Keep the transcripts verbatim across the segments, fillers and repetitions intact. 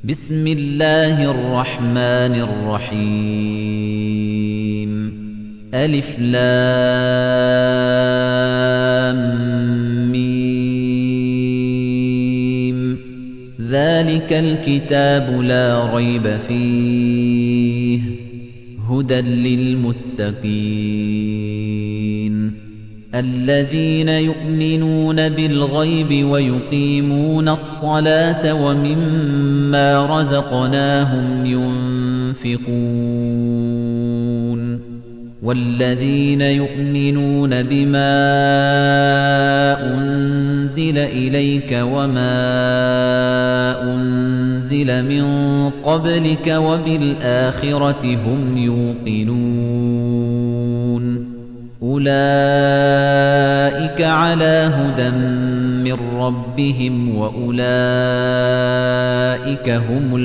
بسم الله الرحمن الرحيم ألف لام ميم ذلك الكتاب لا ريب فيه هدى للمتقين الذين يؤمنون بالغيب ويقيمون الصلاة ومما رزقناهم ينفقون والذين يؤمنون بما أنزل إليك وما أنزل من قبلك وبالآخرة هم يوقنون أولئك على هدى من ربهم وأولئك هم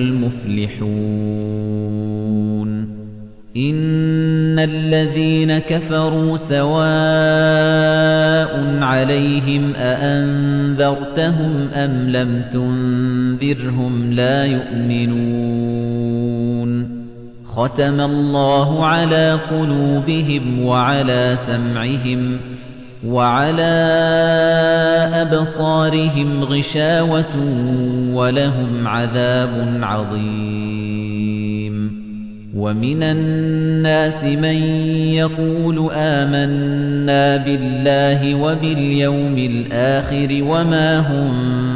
المفلحون إن الذين كفروا سواء عليهم أأنذرتهم أم لم تنذرهم لا يؤمنون ختم الله على قلوبهم وعلى سمعهم وعلى أبصارهم غشاوة ولهم عذاب عظيم ومن الناس من يقول آمنا بالله وباليوم الآخر وما هم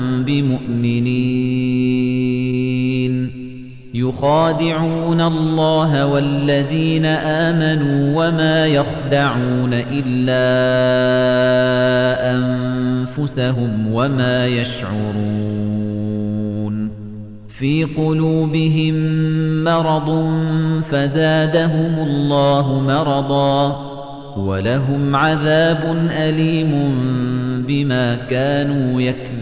بمؤمنين يخادعون الله والذين آمنوا وما يخدعون إلا أنفسهم وما يشعرون في قلوبهم مرض فزادهم الله مرضا ولهم عذاب أليم بما كانوا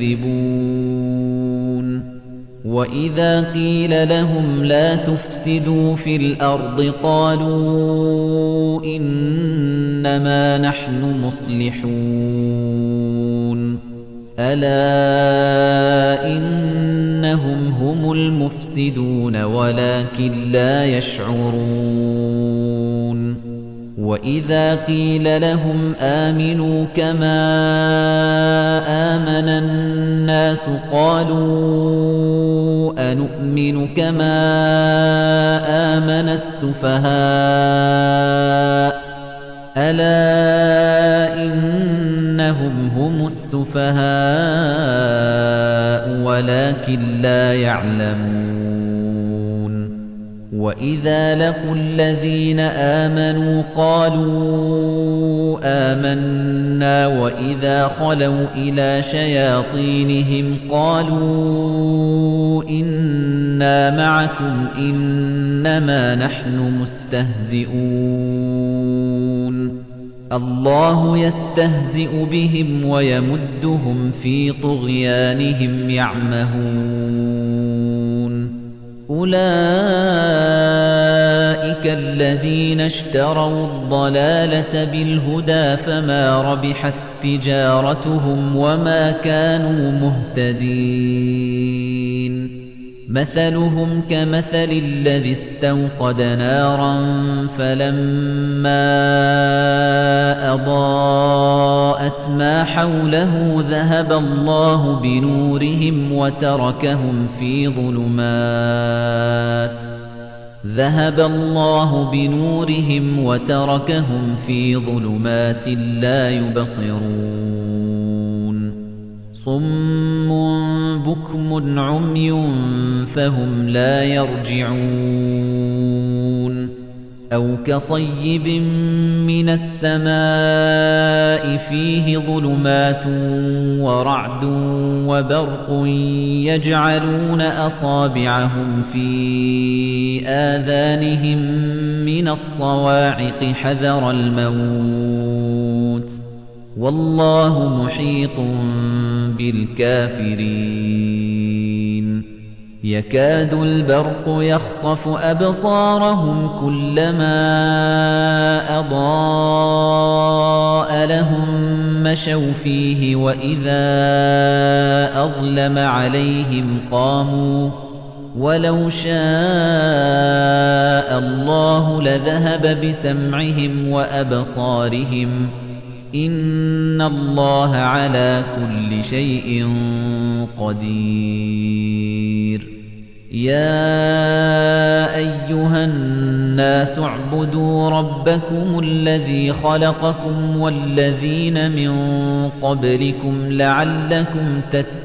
يكذبون وَإِذَا قِيلَ لَهُمْ لَا تُفْسِدُوا فِي الْأَرْضِ قَالُوا إِنَّمَا نَحْنُ مُصْلِحُونَ أَلَا إِنَّهُمْ هُمُ الْمُفْسِدُونَ وَلَكِن لَّا يَشْعُرُونَ وَإِذَا قِيلَ لَهُمْ آمِنُوا كَمَا آمَنَ النَّاسُ قَالُوا أَنُؤْمِنُ كَمَا آمَنَ السُّفَهَاءُ أَلَا إِنَّهُمْ هُمُ السُّفَهَاءُ وَلَكِن لَّا يَعْلَمُونَ وَإِذَا لَقُوا الَّذِينَ آمَنُوا قَالُوا آمَنَّا وَإِذَا خَلَوْا إِلَى شَيَاطِينِهِمْ قَالُوا إِنَّا مَعَكُمْ إِنَّمَا نَحْنُ مُسْتَهْزِئُونَ اللَّهُ يَسْتَهْزِئُ بِهِمْ وَيَمُدُّهُمْ فِي طُغْيَانِهِمْ يَعْمَهُونَ أُولَئِكَ الَّذِينَ اشْتَرَوُا الضَّلَالَةَ بِالْهُدَى فَمَا رَبِحَتْ تِجَارَتُهُمْ وَمَا كَانُوا مُهْتَدِينَ مَثَلُهُمْ كَمَثَلِ الَّذِي اسْتَوْقَدَ نَارًا فَلَمَّا أَضَاءَتْ مَا حَوْلَهُ ذَهَبَ اللَّهُ بِنُورِهِمْ وَتَرَكَهُمْ فِي ظُلُمَاتٍ ذَهَبَ اللَّهُ بِنُورِهِمْ وَتَرَكَهُمْ فِي ظُلُمَاتٍ لَّا يُبْصِرُونَ صُمٌّ بُكْمٌ عُمْيٌ فَهُمْ لَا يَرْجِعُونَ أَوْ كَصَيِّبٍ مِّنَ السَّمَاءِ فِيهِ ظُلُمَاتٌ وَرَعْدٌ وَبَرْقٌ يَجْعَلُونَ أَصَابِعَهُمْ فِي آذَانِهِم مِّنَ الصَّوَاعِقِ حَذَرَ الْمَوْتِ وَاللَّهُ مُحِيطٌ بِالْكَافِرِينَ يَكَادُ الْبَرْقُ يَخْطَفُ أَبْصَارَهُمْ كُلَّمَا أَضَاءَ لَهُم مَّشَوْا فِيهِ وَإِذَا أَظْلَمَ عَلَيْهِمْ قَامُوا وَلَوْ شَاءَ اللَّهُ لَذَهَبَ بِسَمْعِهِمْ وَأَبْصَارِهِمْ إِنَّ اللَّهَ عَلَى كُلِّ شَيْءٍ قَدِيرٌ يَا أَيُّهَا النَّاسُ اعْبُدُوا رَبَّكُمُ الَّذِي خَلَقَكُمْ وَالَّذِينَ مِن قَبْلِكُمْ لَعَلَّكُمْ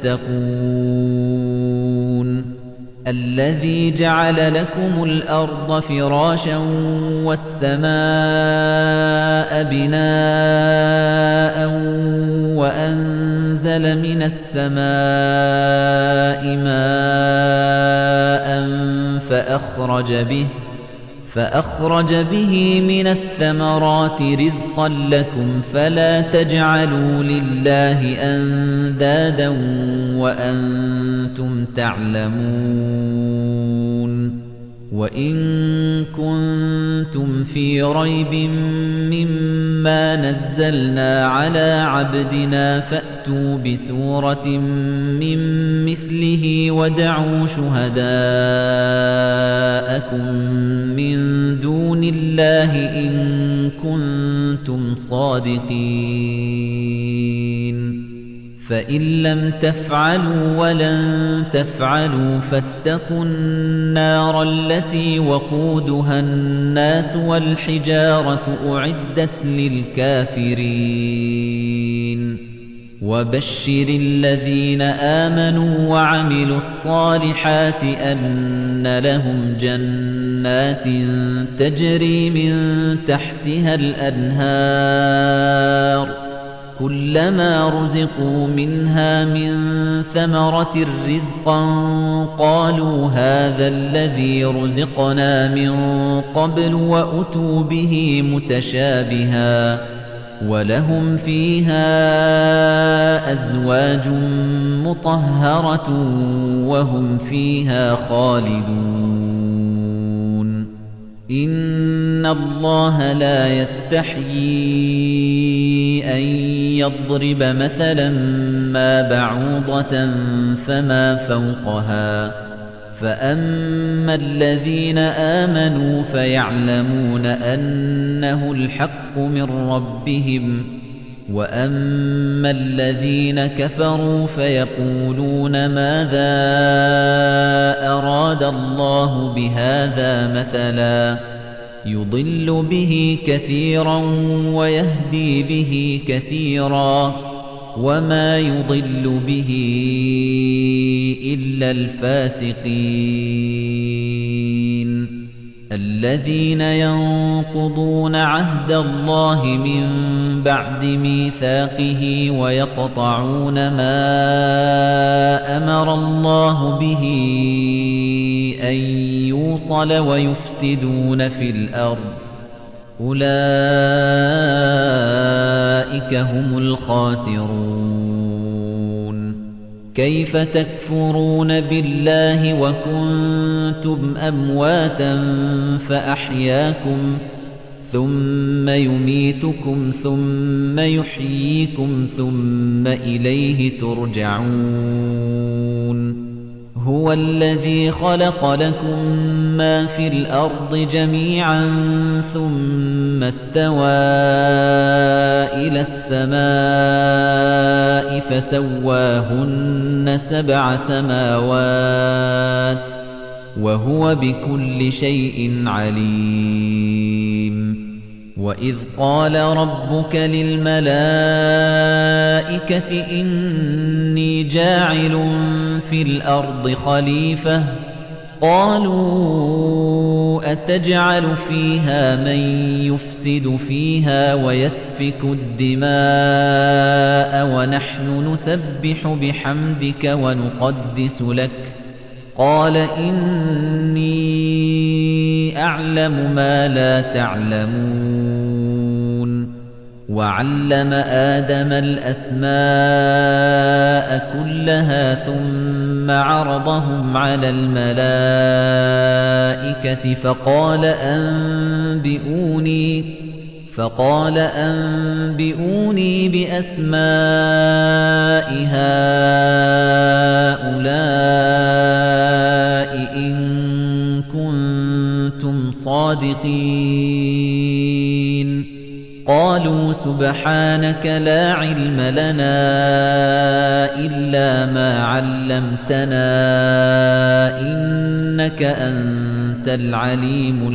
تَتَّقُونَ الَّذِي جَعَلَ لَكُمُ الْأَرْضَ فِرَاشًا وَالسَّمَاءَ بِنَاءً وَأَنزَلَ مِنَ السَّمَاءِ مَاءً فَأَخْرَجَ بِهِ فَأَخْرَجَ بِهِ مِنَ الثَّمَرَاتِ رِزْقًا لَكُمْ فَلَا تَجْعَلُوا لِلَّهِ أَندَادًا وَأَنتُمْ تَعْلَمُونَ وَإِن كُنتُمْ فِي رَيْبٍ مِّمَّا نَزَّلْنَا عَلَىٰ عَبْدِنَا فَأْتُوا بِسُورَةٍ مِّن مِّثْلِهِ وَادْعُوا شُهَدَاءَكُم مِّن دُونِ اللَّهِ إِن كُنتُمْ صَادِقِينَ فَإِن لَّمْ تَفْعَلُوا وَلَن تَفْعَلُوا فَاتَّقُوا النَّارَ الَّتِي وَقُودُهَا النَّاسُ وَالْحِجَارَةُ أُعِدَّتْ لِلْكَافِرِينَ وَبَشِّرِ الَّذِينَ آمَنُوا وَعَمِلُوا الصَّالِحَاتِ أَنَّ لَهُمْ جَنَّاتٍ تَجْرِي مِن تَحْتِهَا الْأَنْهَارُ كُلَّمَا رُزِقُوا مِنْهَا مِن ثَمَرَةٍ رِّزْقًا قَالُوا هَٰذَا الَّذِي رُزِقْنَا مِن قَبْلُ وَأُتُوا بِهِ مُتَشَابِهًا وَلَهُمْ فِيهَا أَزْوَاجٌ مُّطَهَّرَةٌ وَهُمْ فِيهَا خَالِدُونَ إِنَّ اللَّهَ لَا يَسْتَحْيِي أَن يَضْرِبَ مَثَلًا مَّا بَعُوضَةً فَمَا فَوْقَهَا فَأَمَّا الَّذِينَ آمَنُوا فَيَعْلَمُونَ أَنَّهُ الْحَقُّ مِن رَّبِّهِمْ وَأَمَّا الَّذِينَ كَفَرُوا فَيَقُولُونَ مَاذَا أَرَادَ اللَّهُ بِهَٰذَا مَثَلًا يُضِلُّ بِهِ كَثِيرًا وَيَهْدِي بِهِ كَثِيرًا وَمَا يُضِلُّ بِهِ إِلَّا الْفَاسِقِينَ الَّذِينَ يَنقُضُونَ عَهْدَ اللَّهِ مِن بَعْدِ مِيثَاقِهِ وَيَقْطَعُونَ مَا أَمَرَ اللَّهُ بِهِ أَن يُوصَلَ وَيُفْسِدُونَ فِي الْأَرْضِ أُولَئِكَ هُمُ الْخَاسِرُونَ كَيْفَ تَكْفُرُونَ بِاللَّهِ وَكُنتُمْ أَمْوَاتًا فَأَحْيَاكُمْ ثُمَّ يُمِيتُكُمْ ثُمَّ يُحْيِيكُمْ ثُمَّ إِلَيْهِ تُرْجَعُونَ هُوَ الَّذِي خَلَقَ لَكُم مَّا فِي الْأَرْضِ جَمِيعًا ثُمَّ اسْتَوَىٰ إِلَى السَّمَاءِ فَسَوَّاهُنَّ سَبْعَ سَمَاوَاتٍ وَهُوَ بِكُلِّ شَيْءٍ عَلِيمٌ وَإِذْ قَالَ رَبُّكَ لِلْمَلَائِكَةِ إِنِّي جَاعِلٌ فِي الْأَرْضِ خَلِيفَةً قَالُوا أَتَجْعَلُ فِيهَا مَن يُفْسِدُ فِيهَا وَيَسْفِكُ الدِّمَاءَ وَنَحْنُ نُسَبِّحُ بِحَمْدِكَ وَنُقَدِّسُ لَكَ قَالَ إِنِّي أَعْلَمُ مَا لَا تَعْلَمُونَ وَعَلَّمَ آدَمَ الْأَسْمَاءَ كُلَّهَا ثُمَّ عَرَضَهُمْ عَلَى الْمَلَائِكَةِ فَقَالَ أَنبِئُونِي فَقَالَ أَنبِئُونِي بِأَسْمَاءِ هَؤُلَاءِ إِن كُنتُمْ صَادِقِينَ قَالُوا سُبْحَانَكَ لَا عِلْمَ لَنَا إِلَّا مَا عَلَّمْتَنَا إِنَّكَ أَنتَ الْعَلِيمُ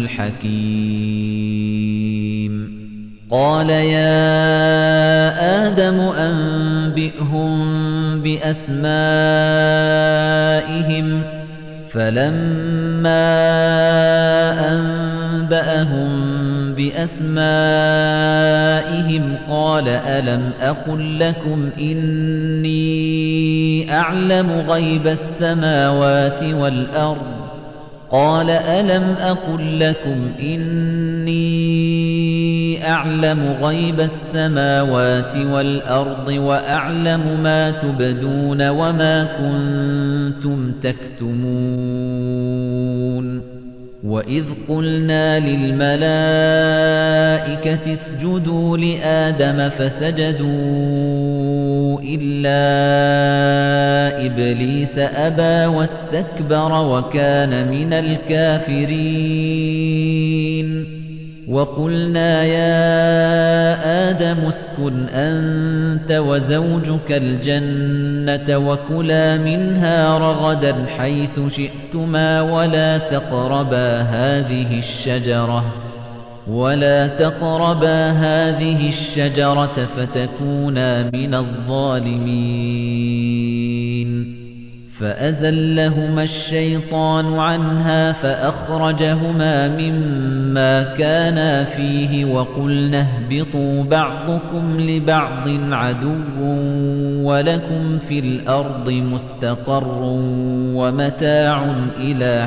الْحَكِيمُ قَالَ يَا آدَمُ أَنبِئْهُم بِأَسْمَائِهِمْ فَلَمَّا أَنبَأَهُم بِأَسْمَائِهِمْ قَالَ أَلَمْ أَقُل لَّكُمْ إِنِّي أَعْلَمُ غَيْبَ السَّمَاوَاتِ وَالْأَرْضِ قَالَ أَلَمْ أَقُل لَّكُمْ إِنِّي أَعْلَمُ غَيْبَ السَّمَاوَاتِ وَالْأَرْضِ وَأَعْلَمُ مَا تُبْدُونَ وَمَا كُنتُمْ تَكْتُمُونَ وَإِذْ قُلْنَا لِلْمَلَائِكَةِ اسْجُدُوا لِآدَمَ فَسَجَدُوا إِلَّا إِبْلِيسَ أَبَى وَاسْتَكْبَرَ وَكَانَ مِنَ الْكَافِرِينَ وَقُلْنَا يَا آدَمُ اسْكُنْ أَنْتَ وَزَوْجُكَ الْجَنَّةَ وَكُلَا مِنْهَا رَغَدًا حَيْثُ شِئْتُمَا وَلَا تَقْرَبَا هَذِهِ الشَّجَرَةَ وَلَا تَقْرَبَا هَذِهِ الشَّجَرَةَ فَتَكُونَا مِنَ الظَّالِمِينَ فَأَزَلَّهُمَا الشَّيْطَانُ عَنْهَا فَأَخْرَجَهُمَا مِمَّا كَانَا فِيهِ وَقُلْنَا اهْبِطُوا بَعْضُكُمْ لِبَعْضٍ عَدُوٌّ وَلَكُمْ فِي الْأَرْضِ مُسْتَقَرٌّ وَمَتَاعٌ إِلَى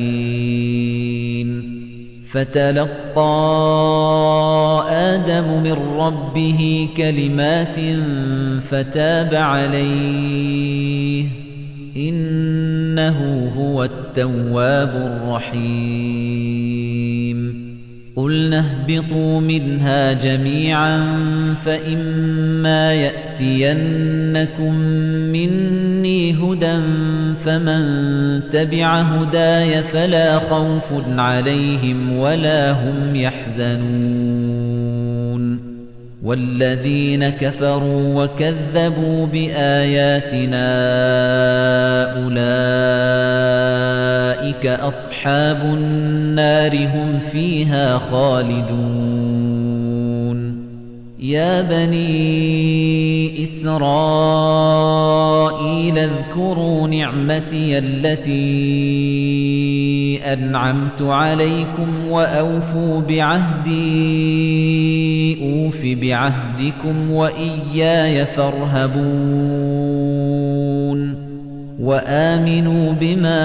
حِينٍ فَتَلَقَّى آدَمُ مِن رَّبِّهِ كَلِمَاتٍ فَتَابَ عَلَيْهِ إِنَّهُ هُوَ التَّوَّابُ الرَّحِيمُ قُلْنَا اهْبِطُوا مِنْهَا جَمِيعًا فَإِمَّا يَأْتِيَنَّكُم مِّنِّي هُدًى فَمَن تَبِعَ هُدَايَ فَلَا خَوْفٌ عَلَيْهِمْ وَلَا هُمْ يَحْزَنُونَ وَالَّذِينَ كَفَرُوا وَكَذَّبُوا بِآيَاتِنَا أُولَئِكَ أَصْحَابُ النَّارِ هُمْ فِيهَا خَالِدُونَ يَا بَنِي إِسْرَائِيلَ اذْكُرُوا نِعْمَتِيَ الَّتِي أَنْعَمْتُ عَلَيْكُمْ وَأَوْفُوا بِعَهْدِي أُوفِ بِعَهْدِكُمْ وَإِيَّايَ فَارْهَبُونِ وَآمِنُوا بِمَا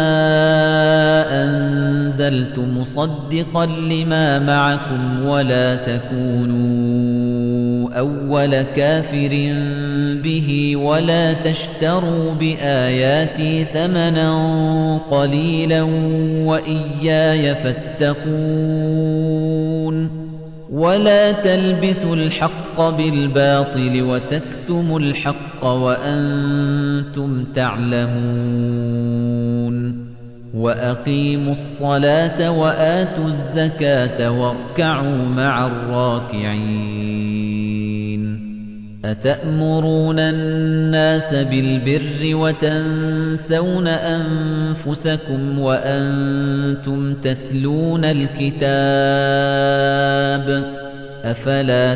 أَنزَلْتُ مُصَدِّقًا لِمَا مَعَكُمْ وَلَا تَكُونُوا أَوَّلَ كَافِرٍ بِهِ وَلَا تَشْتَرُوا بِآيَاتِي ثَمَنًا قَلِيلًا وَإِيَّايَ فَاتَّقُونِ وَلَا تَلْبِسُوا الْحَقَّ بِالْبَاطِلِ وَتَكْتُمُوا الْحَقَّ وَأَنْتُمْ تَعْلَمُونَ وَأَقِيمُوا الصَّلَاةَ وَآتُوا الزَّكَاةَ وَارْكَعُوا مَعَ الرَّاكِعِينَ أَتَأْمُرُونَ النَّاسَ بِالْبِرِّ وَتَنسَوْنَ أَنفُسَكُمْ وَأَنْتُمْ تَتْلُونَ الْكِتَابَ أَفَلَا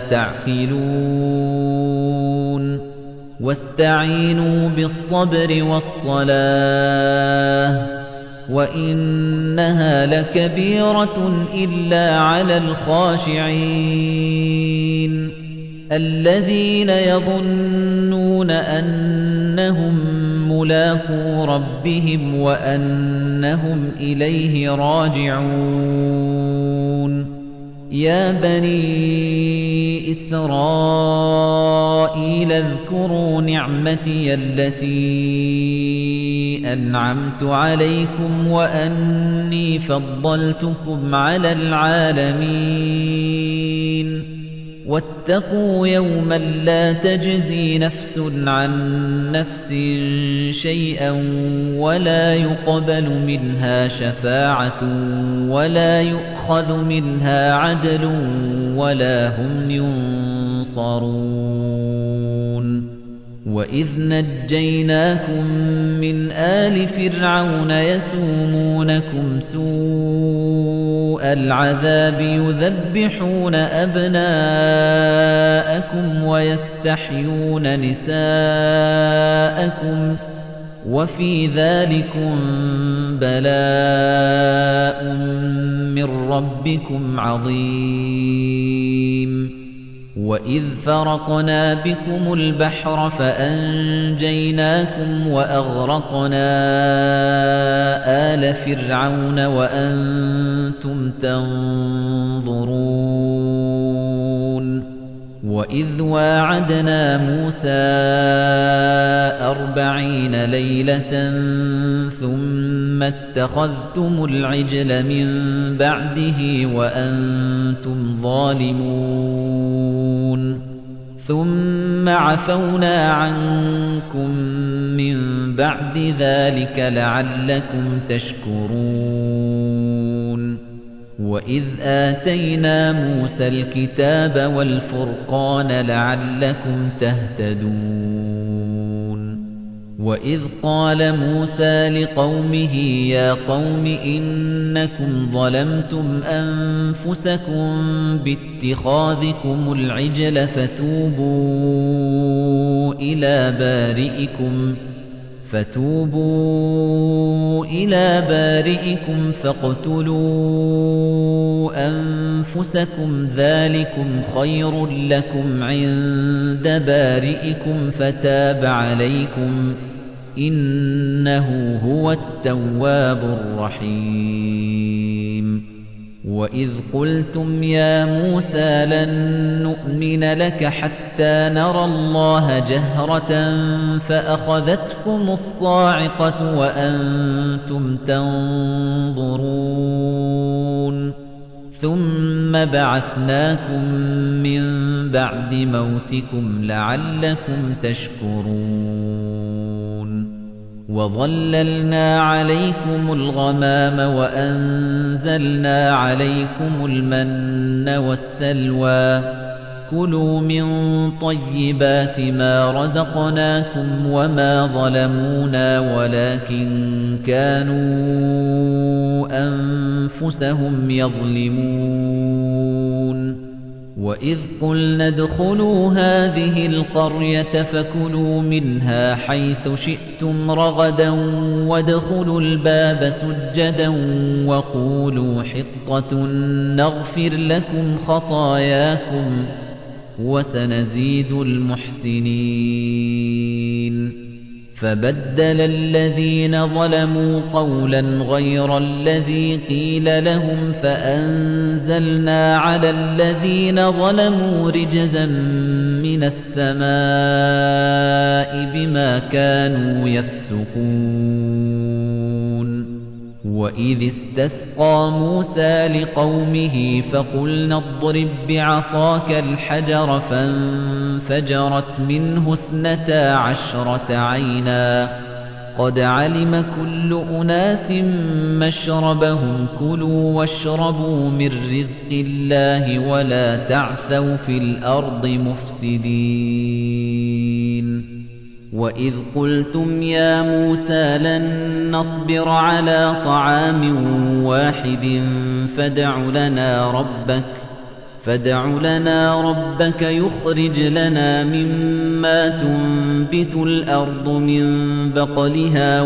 تَعْقِلُونَ وَاسْتَعِينُوا بِالصَّبْرِ وَالصَّلَاةِ وَإِنَّهَا لَكَبِيرَةٌ إِلَّا عَلَى الْخَاشِعِينَ الَّذِينَ يَظُنُّونَ أَنَّهُم مُّلَاقُو رَبِّهِمْ وَأَنَّهُمْ إِلَيْهِ رَاجِعُونَ يَا بَنِي إِسْرَائِيلَ اذْكُرُوا نِعْمَتِيَ الَّتِي أَنْعَمْتُ عَلَيْكُمْ وَأَنِّي فَضَّلْتُكُمْ عَلَى الْعَالَمِينَ واتقوا يوما لا تجزي نفس عن نفس شيئا ولا يقبل منها شفاعة ولا يؤخذ منها عدل ولا هم ينصرون وإذ نجيناكم من آل فرعون يسومونكم سوء العذاب يذبحون أبناءكم ويستحيون نساءكم وفي ذلكم بلاء من ربكم عظيم وَإِذْ فَرَقْنَا بِكُمُ الْبَحْرَ فَأَنْجَيْنَاكُمْ وَأَغْرَقْنَا آلَ فِرْعَوْنَ وَأَنْتُمْ تَنظُرُونَ وَإِذْ وَاعَدْنَا مُوسَى أَرْبَعِينَ لَيْلَةً ثُمَّ اتَّخَذْتُمُ الْعِجْلَ مِنْ بَعْدِهِ وَأَنْتُمْ ظَالِمُونَ ثُمَّ عَفَوْنَا عَنْكُمْ مِنْ بَعْدِ ذَلِكَ لَعَلَّكُمْ تَشْكُرُونَ وَإِذْ آتَيْنَا مُوسَى الْكِتَابَ وَالْفُرْقَانَ لَعَلَّكُمْ تَهْتَدُونَ وَإِذْ قَالَ مُوسَى لِقَوْمِهِ يَا قَوْمِ إِنَّكُمْ ظَلَمْتُمْ أَنفُسَكُمْ بِاتِّخَاذِكُمُ الْعِجْلَ فَتُوبُوا إِلَى بَارِئِكُمْ فتوبوا إلى بارئكم فاقتلوا أنفسكم ذلكم خير لكم عند بارئكم فتاب عليكم إنه هو التواب الرحيم وَإِذْ قُلْتُمْ يَا مُوسَى لَن نُّؤْمِنَ لَكَ حَتَّى نَرَى اللَّهَ جَهْرَةً فَأَخَذَتْكُمُ الصَّاعِقَةُ وَأَنْتُمْ تَنظُرُونَ ثُمَّ بَعَثْنَاكُم مِّن بَعْدِ مَوْتِكُمْ لَعَلَّكُمْ تَشْكُرُونَ وَظَلَّلْنَا عَلَيْكُمُ الْغَمَامَ وَأَنزَلْنَا عَلَيْكُمُ الْمَنَّ وَالسَّلْوَىٰ كُلُوا مِن طَيِّبَاتِ مَا رَزَقْنَاكُمْ وَمَا ظَلَمُونَا وَلَكِن كَانُوا أَنفُسَهُمْ يَظْلِمُونَ وَإِذْ قُلْنَا ادْخُلُوا هَٰذِهِ الْقَرْيَةَ فَكُلُوا مِنْهَا حَيْثُ شِئْتُمْ رَغَدًا وَادْخُلُوا الْبَابَ سُجَّدًا وَقُولُوا حِطَّةٌ نَّغْفِرْ لَكُمْ خَطَايَاكُمْ وَسَنَزِيدُ الْمُحْسِنِينَ فَبَدَّلَ الَّذِينَ ظَلَمُوا قَوْلًا غَيْرَ الَّذِي قِيلَ لَهُمْ فَأَنزَلْنَا عَلَى الَّذِينَ ظَلَمُوا رِجْزًا مِّنَ السَّمَاءِ بِمَا كَانُوا يَفْسُقُونَ وَإِذِ اسْتَسْقَىٰ مُوسَىٰ لِقَوْمِهِ فَقُلْنَا اضْرِب بِّعَصَاكَ الْحَجَرَ فَانفَجَرَتْ مِنْهُ اثْنَتَا عَشْرَةَ عَيْنًا قَدْ عَلِمَ كُلُّ أُنَاسٍ مَّشْرَبَهُمْ كُلُوا وَاشْرَبُوا مِن رِّزْقِ اللَّهِ وَلَا تَعْثَوْا فِي الْأَرْضِ مُفْسِدِينَ وَإِذْ قُلْتُمْ يَا مُوسَىٰ لَن نَّصْبِرَ عَلَىٰ طَعَامٍ وَاحِدٍ فَادْعُ لَنَا رَبَّكَ فَادْعُ لَنَا رَبَّكَ يُخْرِجْ لَنَا مِمَّا تُنبِتُ الْأَرْضُ مِن بَقْلِهَا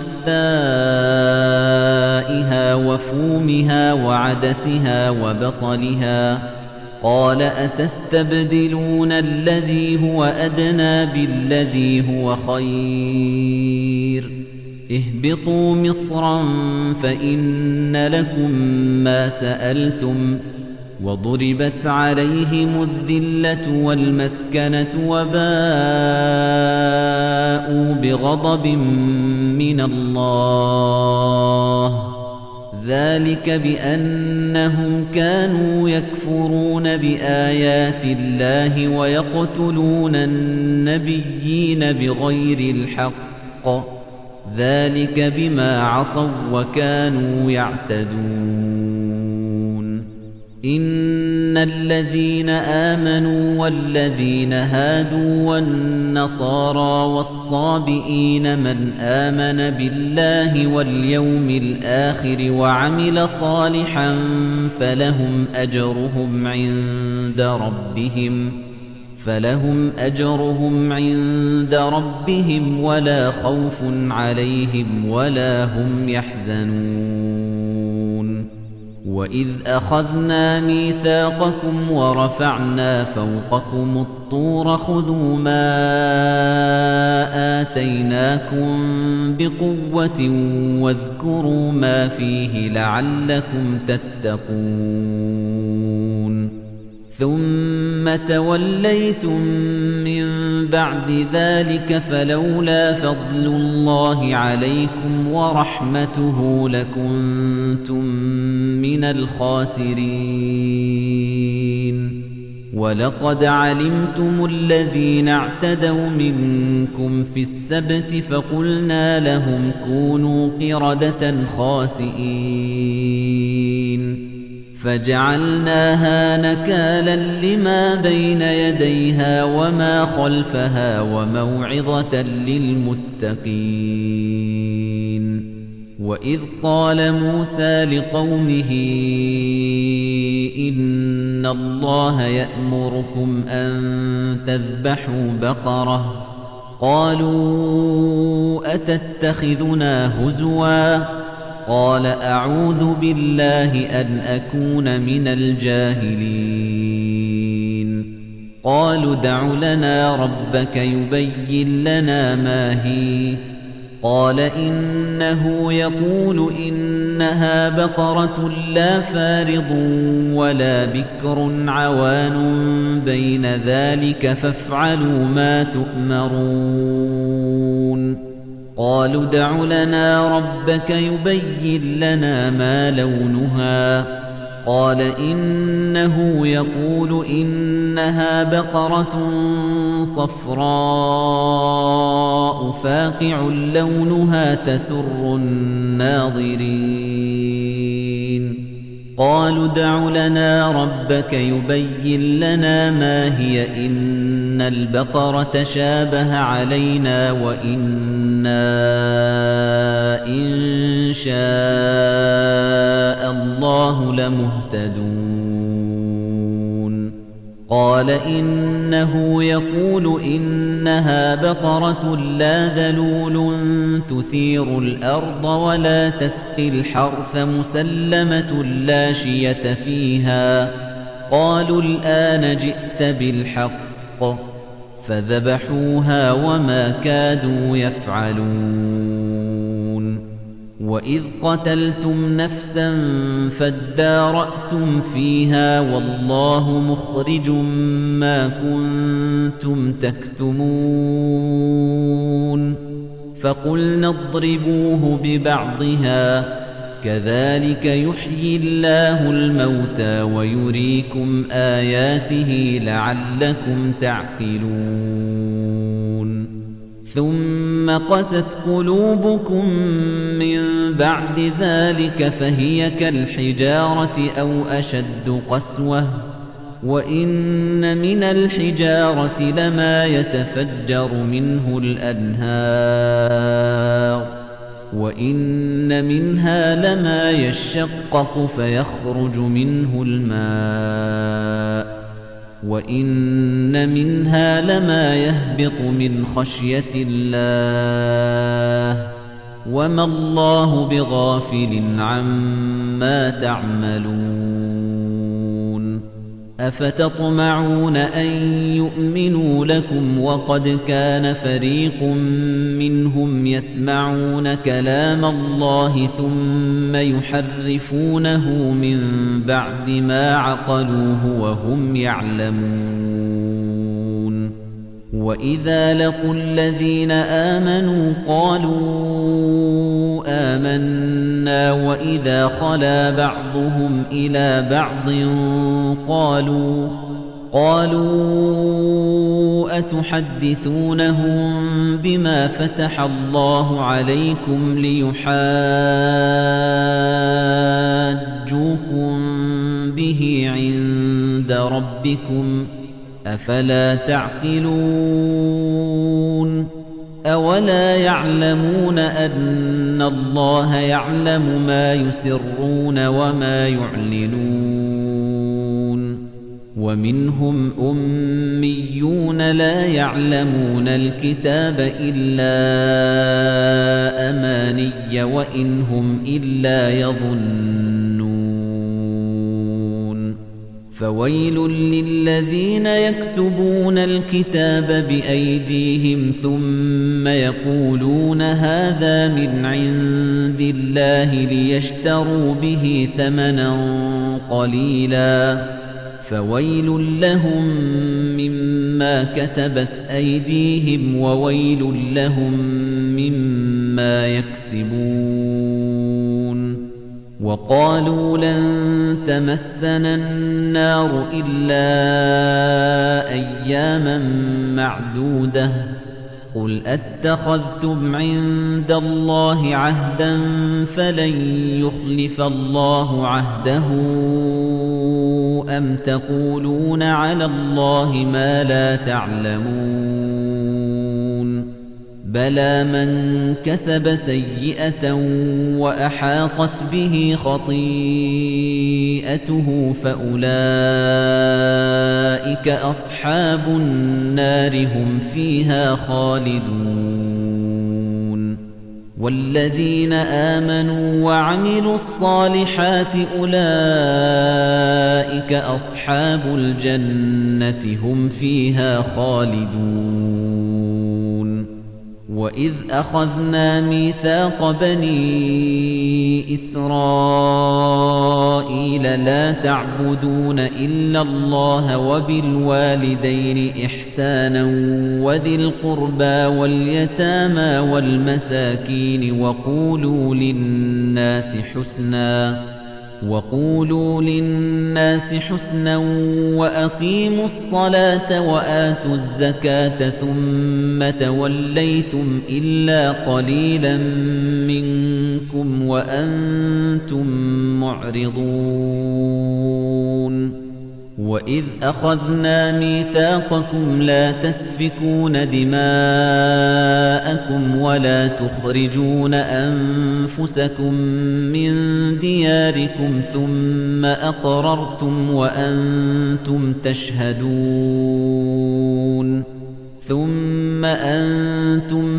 وَقِثَّائِهَا وَفُومِهَا وَعَدَسِهَا وَبَصَلِهَا قَالَ أَتَسْتَبْدِلُونَ الَّذِي هُوَ أَدْنَىٰ بِالَّذِي هُوَ خَيْرٌ اهْبِطُوا مِصْرًا فَإِنَّ لَكُم مَّا سَأَلْتُمْ وَضُرِبَتْ عَلَيْهِمُ الذِّلَّةُ وَالْمَسْكَنَةُ وَبَاءُوا بِغَضَبٍ مِّنَ اللَّهِ ذَلِكَ بِأَنَّهُمْ كَانُوا يَكْفُرُونَ بِآيَاتِ اللَّهِ وَيَقْتُلُونَ النَّبِيِّينَ بِغَيْرِ الْحَقِّ ذَلِكَ بِمَا عَصَوْا وَكَانُوا يَعْتَدُونَ إِنَّ الَّذِينَ آمَنُوا وَالَّذِينَ هَادُوا وَالنَّصَارَى وَالصَّابِئِينَ مَنْ آمَنَ بِاللَّهِ وَالْيَوْمِ الْآخِرِ وَعَمِلَ صَالِحًا فَلَهُمْ أَجْرُهُمْ عِندَ رَبِّهِمْ فَلَهُمْ أَجْرُهُمْ عِندَ رَبِّهِمْ وَلَا خَوْفٌ عَلَيْهِمْ وَلَا هُمْ يَحْزَنُونَ وَإِذْ أَخَذْنَا مِيثَاقَكُمْ وَرَفَعْنَا فَوْقَكُمُ الطُّورَ خُذُوا مَا آتَيْنَاكُمْ بِقُوَّةٍ وَاذْكُرُوا مَا فِيهِ لَعَلَّكُمْ تَتَّقُونَ ثُمَّ تَوَلَّيْتُم مِّن بَعْدِ ذَلِكَ فَلَوْلَا فَضْلُ اللَّهِ عَلَيْكُمْ وَرَحْمَتُهُ لَكُنتُم مِّنَ الْخَاسِرِينَ وَلَقَدْ عَلِمْتُمُ الَّذِينَ اعْتَدَوْا مِنكُمْ فِي السَّبْتِ فَقُلْنَا لَهُمْ كُونُوا قِرَدَةً خَاسِئِينَ فَجَعَلْنَاهَا نَكَالًا لِمَا بَيْنَ يَدَيْهَا وَمَا خَلْفَهَا وَمَوْعِظَةً لِلْمُتَّقِينَ وَإِذْ قَالَ مُوسَى لِقَوْمِهِ إِنَّ اللَّهَ يَأْمُرُكُمْ أَن تَذْبَحُوا بَقَرَةً قَالُوا أَتَتَّخِذُنَا هُزُوًا قَالَ أَعُوذُ بِاللَّهِ أَنْ أَكُونَ مِنَ الْجَاهِلِينَ قَالُوا ادْعُ لَنَا رَبَّكَ يُبَيِّن لَّنَا مَا هِيَ قَالَ إِنَّهُ يَقُولُ إِنَّهَا بَقَرَةٌ لَّا فَارِضٌ وَلَا بِكْرٌ عَوَانٌ بَيْنَ ذَلِكَ فَافْعَلُوا مَا تُؤْمَرُونَ قَالُوا ادْعُ لَنَا رَبَّكَ يُبَيِّن لَّنَا مَا لَوْنُهَا قَالَ إِنَّهُ يَقُولُ إِنَّهَا بَقَرَةٌ صَفْرَاءُ فَاقِعٌ لَّوْنُهَا تَسُرُّ النَّاظِرِينَ قَالُوا ادْعُ لَنَا رَبَّكَ يُبَيِّن لَّنَا مَا هِيَ إِنَّ الْبَقَرَةَ شَابَهَ عَلَيْنَا وَإِنَّا إِن شَاءَ اللَّهُ لَمُهْتَدُونَ قَالَ إِنَّهُ يَقُولُ إِنَّهَا بَقَرَةٌ لَّا ذَلُولٌ تُثِيرُ الْأَرْضَ وَلَا تَسْقِي الْحَرْثَ مُسَلَّمَةٌ لَّا شِيَةَ فِيهَا قَالُوا الْآنَ جِئْتَ بِالْحَقِّ فَذَبَحُوهَا وَمَا كَادُوا يَفْعَلُونَ وَإِذْ قَتَلْتُمْ نَفْسًا فَادَّارَأْتُمْ فِيهَا وَاللَّهُ مُخْرِجٌ مَّا كُنتُمْ تَكْتُمُونَ فَقُلْنَا اضْرِبُوهُ بِبَعْضِهَا كَذَلِكَ يُحْيِي اللَّهُ الْمَوْتَى وَيُرِيكُمْ آيَاتِهِ لَعَلَّكُمْ تَعْقِلُونَ ثُمَّ قَسَتْ قُلُوبُكُم مِّن بَعْدِ ذَلِكَ فَهِيَ كَالْحِجَارَةِ أَوْ أَشَدُّ قَسْوَةً وَإِنَّ مِنَ الْحِجَارَةِ لَمَا يَتَفَجَّرُ مِنْهُ الْأَنْهَارُ وَإِنَّ مِنْهَا لَمَا يَشَّقَّقُ فَيَخْرُجُ مِنْهُ الْمَاءُ وَإِنَّ مِنْهَا لَمَا يَهْبِطُ مِنْ خَشْيَةِ اللَّهِ وَمَا اللَّهُ بِغَافِلٍ عَمَّا تَعْمَلُونَ أَفَتَطْمَعُونَ أَن يُؤْمِنُوا لَكُمْ وَقَدْ كَانَ فَرِيقٌ مِّنْهُمْ يَسْمَعُونَ كَلَامَ اللَّهِ ثُمَّ يُحَرِّفُونَهُ مِن بَعْدِ مَا عَقَلُوهُ وَهُمْ يَعْلَمُونَ وَإِذَا لَقُوا الَّذِينَ آمَنُوا قَالُوا آمَنَّا وَإِذَا خَلَا بَعْضُهُمْ إِلَى بَعْضٍ قَالُوا قَالُوا أَتُحَدِّثُونَهُم بِمَا فَتَحَ اللَّهُ عَلَيْكُمْ لِيُحَاجُّوكُم بِهِ عِندَ رَبِّكُمْ ۚ أَفَلَا تَعْقِلُونَ أَوَلَا يَعْلَمُونَ أَنَّ اللَّهَ يَعْلَمُ مَا يُسِرُّونَ وَمَا يُعْلِنُونَ وَمِنْهُمْ أُمِّيُّونَ لَا يَعْلَمُونَ الْكِتَابَ إِلَّا أَمَانِيَّ وَإِنْ هُمْ إِلَّا يَظُنُّونَ فَوَيْلٌ لِّلَّذِينَ يَكْتُبُونَ الْكِتَابَ بِأَيْدِيهِمْ ثُمَّ يَقُولُونَ هَٰذَا مِنْ عِندِ اللَّهِ لِيَشْتَرُوا بِهِ ثَمَنًا قَلِيلًا فَوَيْلٌ لَّهُم مِّمَّا كَتَبَتْ أَيْدِيهِمْ وَوَيْلٌ لَّهُم مِّمَّا يَكْسِبُونَ وَقَالُوا لَن تَمَسَّنَا النَّارُ إِلَّا أَيَّامًا مَّعْدُودَةً قُلْ أَتَّخَذْتُمْ عِندَ اللَّهِ عَهْدًا فَلَن يُخْلِفَ اللَّهُ عَهْدَهُ أَمْ تَقُولُونَ عَلَى اللَّهِ مَا لَا تَعْلَمُونَ بَلَىٰ مَن كَسَبَ سَيِّئَةً وَأَحَاطَتْ بِهِ خَطِيئَتُهُ فَأُولَٰئِكَ أَصْحَابُ النَّارِ هُمْ فِيهَا خَالِدُونَ وَالَّذِينَ آمَنُوا وَعَمِلُوا الصَّالِحَاتِ أُولَٰئِكَ أَصْحَابُ الْجَنَّةِ هُمْ فِيهَا خَالِدُونَ وَإِذْ أَخَذْنَا مِيثَاقَ بَنِي إِسْرَائِيلَ لَا تَعْبُدُونَ إِلَّا اللَّهَ وَبِالْوَالِدَيْنِ إِحْسَانًا وَذِي الْقُرْبَىٰ وَالْيَتَامَىٰ وَالْمَسَاكِينِ وَقُولُوا لِلنَّاسِ حُسْنًا وَقُولُوا لِلنَّاسِ حُسْنًا وَأَقِيمُوا الصَّلَاةَ وَآتُوا الزَّكَاةَ ثُمَّ تَوَلَّيْتُمْ إِلَّا قَلِيلًا مِّنكُمْ وَأَنتُم مُّعْرِضُونَ وَإِذْ أَخَذْنَا مِيثَاقَكُمْ لَا تَسْفِكُونَ دِمَاءَكُمْ وَلَا تُخْرِجُونَ أَنفُسَكُم مِّن دِيَارِكُمْ ثُمَّ أَقْرَرْتُمْ وَأَنتُمْ تَشْهَدُونَ ثُمَّ أَنتُمْ